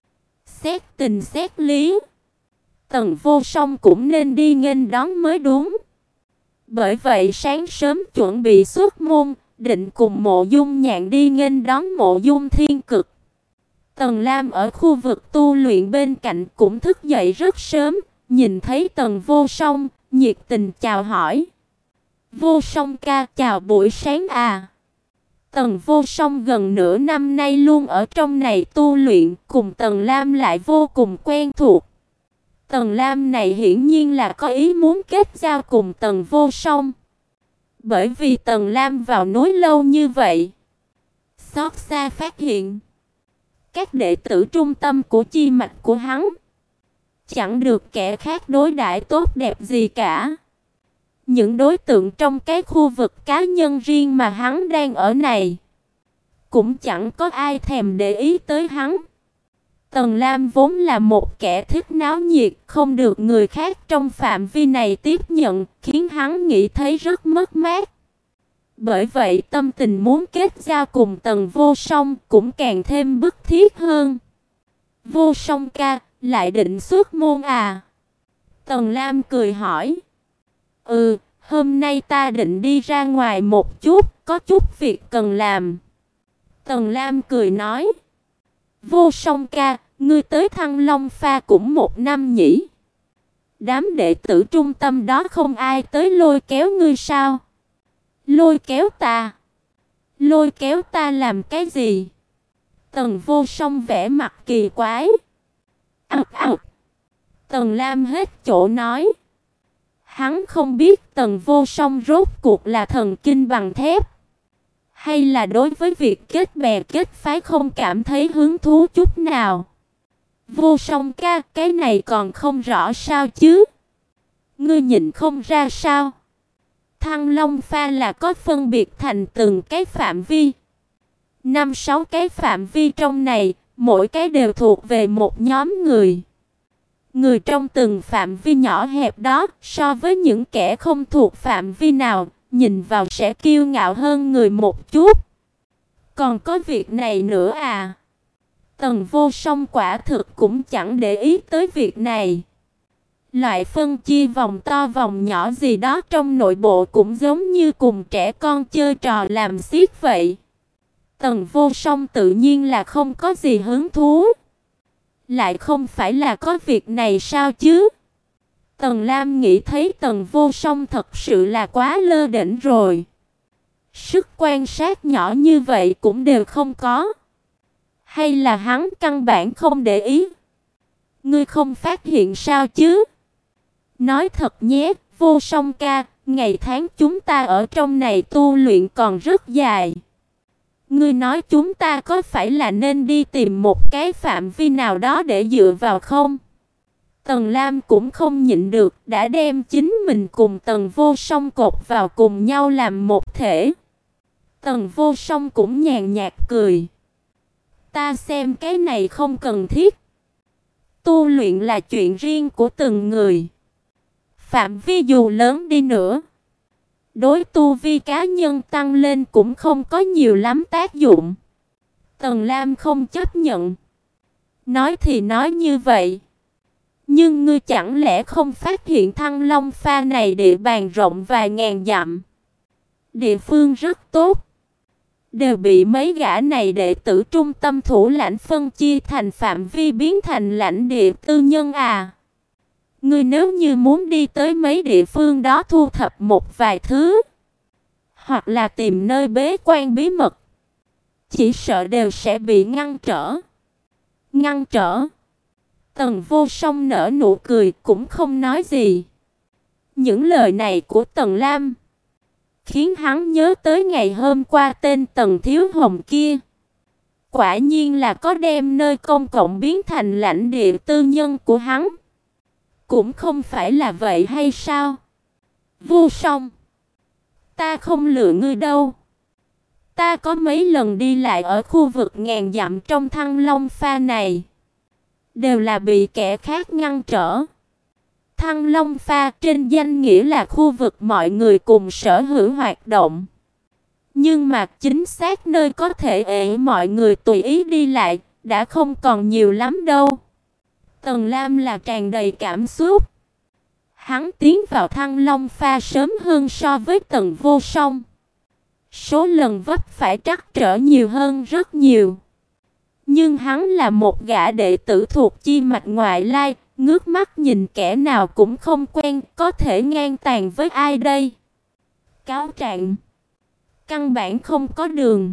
Xét tình xét lý, Tần Vô Song cũng nên đi nghênh đón mới đúng. Bởi vậy sáng sớm chuẩn bị xuất môn, định cùng Mộ Dung Nhạn đi nghênh đón Mộ Dung Thiên Cực. Tần Lam ở khu vực tu luyện bên cạnh cũng thức dậy rất sớm, nhìn thấy Tần Vô Song, nhiệt tình chào hỏi. Vô Song ca, chào buổi sáng à. Tần Vô Song gần nửa năm nay luôn ở trong này tu luyện, cùng Tần Lam lại vô cùng quen thuộc. Tần Lam này hiển nhiên là có ý muốn kết giao cùng Tần Vô Song. Bởi vì Tần Lam vào núi lâu như vậy, xót xa phát hiện các đệ tử trung tâm của chi mạch của hắn chẳng được kẻ khác đối đãi tốt đẹp gì cả. Những đối tượng trong cái khu vực cá nhân riêng mà hắn đang ở này cũng chẳng có ai thèm để ý tới hắn. Tần Lam vốn là một kẻ thích náo nhiệt, không được người khác trong phạm vi này tiếp nhận, khiến hắn nghĩ thấy rất mất mát. Bởi vậy tâm tình muốn kết giao cùng Tần Vô Song cũng càng thêm bức thiết hơn. Vô Song ca, lại định xuất môn à? Tần Lam cười hỏi. Ừ, hôm nay ta định đi ra ngoài một chút, có chút việc cần làm. Tần Lam cười nói. Vô Song ca, ngươi tới Thăng Long Pha cũng một năm nhỉ? Đám đệ tử trung tâm đó không ai tới lôi kéo ngươi sao? Lôi kéo ta? Lôi kéo ta làm cái gì? Tần Vô Song vẻ mặt kỳ quái. Ặc ặc. Tần Lam hết chỗ nói. Hắn không biết Tần Vô Song rốt cuộc là thần kinh bằng thép, hay là đối với việc kết bè kết phái không cảm thấy hứng thú chút nào. Vô Song ca, cái này còn không rõ sao chứ? Ngươi nhìn không ra sao? Thăng Long pha là có phân biệt thành từng cái phạm vi. Năm sáu cái phạm vi trong này, mỗi cái đều thuộc về một nhóm người. Người trong từng phạm vi nhỏ hẹp đó, so với những kẻ không thuộc phạm vi nào, nhìn vào sẽ kiêu ngạo hơn người một chút. Còn có việc này nữa à? Tần Vô Song quả thực cũng chẳng để ý tới việc này. Loại phân chia vòng to vòng nhỏ gì đó trong nội bộ cũng giống như cùng trẻ con chơi trò làm xiết vậy. Tần Vô Song tự nhiên là không có gì hứng thú. Lại không phải là có việc này sao chứ? Tần Lam nghĩ thấy Tần Vô Song thật sự là quá lơ đễnh rồi. Sức quan sát nhỏ như vậy cũng đều không có. Hay là hắn căn bản không để ý? Ngươi không phát hiện sao chứ? Nói thật nhé, Vô Song ca, ngày tháng chúng ta ở trong này tu luyện còn rất dài. Ngươi nói chúng ta có phải là nên đi tìm một cái phạm vi nào đó để dựa vào không? Tần Lam cũng không nhịn được, đã đem chính mình cùng Tần Vô Song cột vào cùng nhau làm một thể. Tần Vô Song cũng nhàn nhạt cười. Ta xem cái này không cần thiết. Tu luyện là chuyện riêng của từng người. Phạm vi dù lớn đi nữa, đối tu vi cá nhân tăng lên cũng không có nhiều lắm tác dụng. Tần Lam không chấp nhận. Nói thì nói như vậy, nhưng ngươi chẳng lẽ không phát hiện Thăng Long pha này địa bàn rộng vài ngàn dặm, địa phương rất tốt, đều bị mấy gã này đệ tử trung tâm thủ lãnh phân chia thành phạm vi biến thành lãnh địa tư nhân à? Ngươi nếu như muốn đi tới mấy địa phương đó thu thập một vài thứ, hoặc là tìm nơi bế quan bí mật, chỉ sợ đều sẽ bị ngăn trở. Ngăn trở? Tần Vô Song nở nụ cười cũng không nói gì. Những lời này của Tần Lam khiến hắn nhớ tới ngày hôm qua tên Tần Thiếu Hồng kia. Quả nhiên là có đem nơi công cộng biến thành lãnh địa tư nhân của hắn. Cũng không phải là vậy hay sao? Vô Song, ta không lừa ngươi đâu. Ta có mấy lần đi lại ở khu vực ngàn dặm trong Thăng Long pha này, đều là bị kẻ khác ngăn trở. Thăng Long pha trên danh nghĩa là khu vực mọi người cùng sở hữu hoạt động, nhưng mà chính xác nơi có thể để mọi người tùy ý đi lại đã không còn nhiều lắm đâu. Tần Lam là tràn đầy cảm xúc. Hắn tiến vào Thăng Long pha sớm hơn so với Tần Vô Song. Số lần vấp phải trắc trở nhiều hơn rất nhiều. Nhưng hắn là một gã đệ tử thuộc chi mạch ngoại lai, ngước mắt nhìn kẻ nào cũng không quen, có thể ngang tàn với ai đây? Cáo trạng, căn bản không có đường.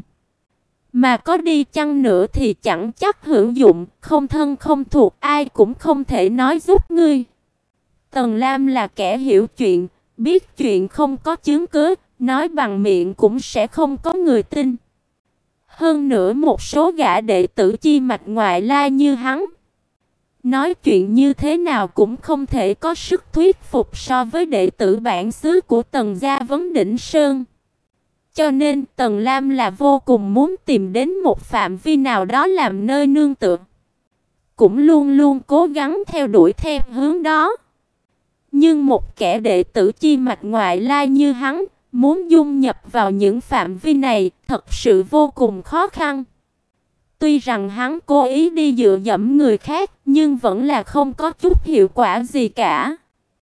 Mà có đi chăng nữa thì chẳng chắc hữu dụng, không thân không thuộc ai cũng không thể nói giúp ngươi. Tần Lam là kẻ hiểu chuyện, biết chuyện không có chứng cứ, nói bằng miệng cũng sẽ không có người tin. Hơn nữa một số gã đệ tử chi mạch ngoại lai như hắn, nói chuyện như thế nào cũng không thể có sức thuyết phục so với đệ tử bản xứ của Tần gia Vấn Đỉnh Sơn. Cho nên Tần Lam là vô cùng muốn tìm đến một phạm vi nào đó làm nơi nương tựa, cũng luôn luôn cố gắng theo đuổi theo hướng đó. Nhưng một kẻ đệ tử chi mạch ngoại lai như hắn, muốn dung nhập vào những phạm vi này thật sự vô cùng khó khăn. Tuy rằng hắn cố ý đi dựa dẫm người khác, nhưng vẫn là không có chút hiệu quả gì cả.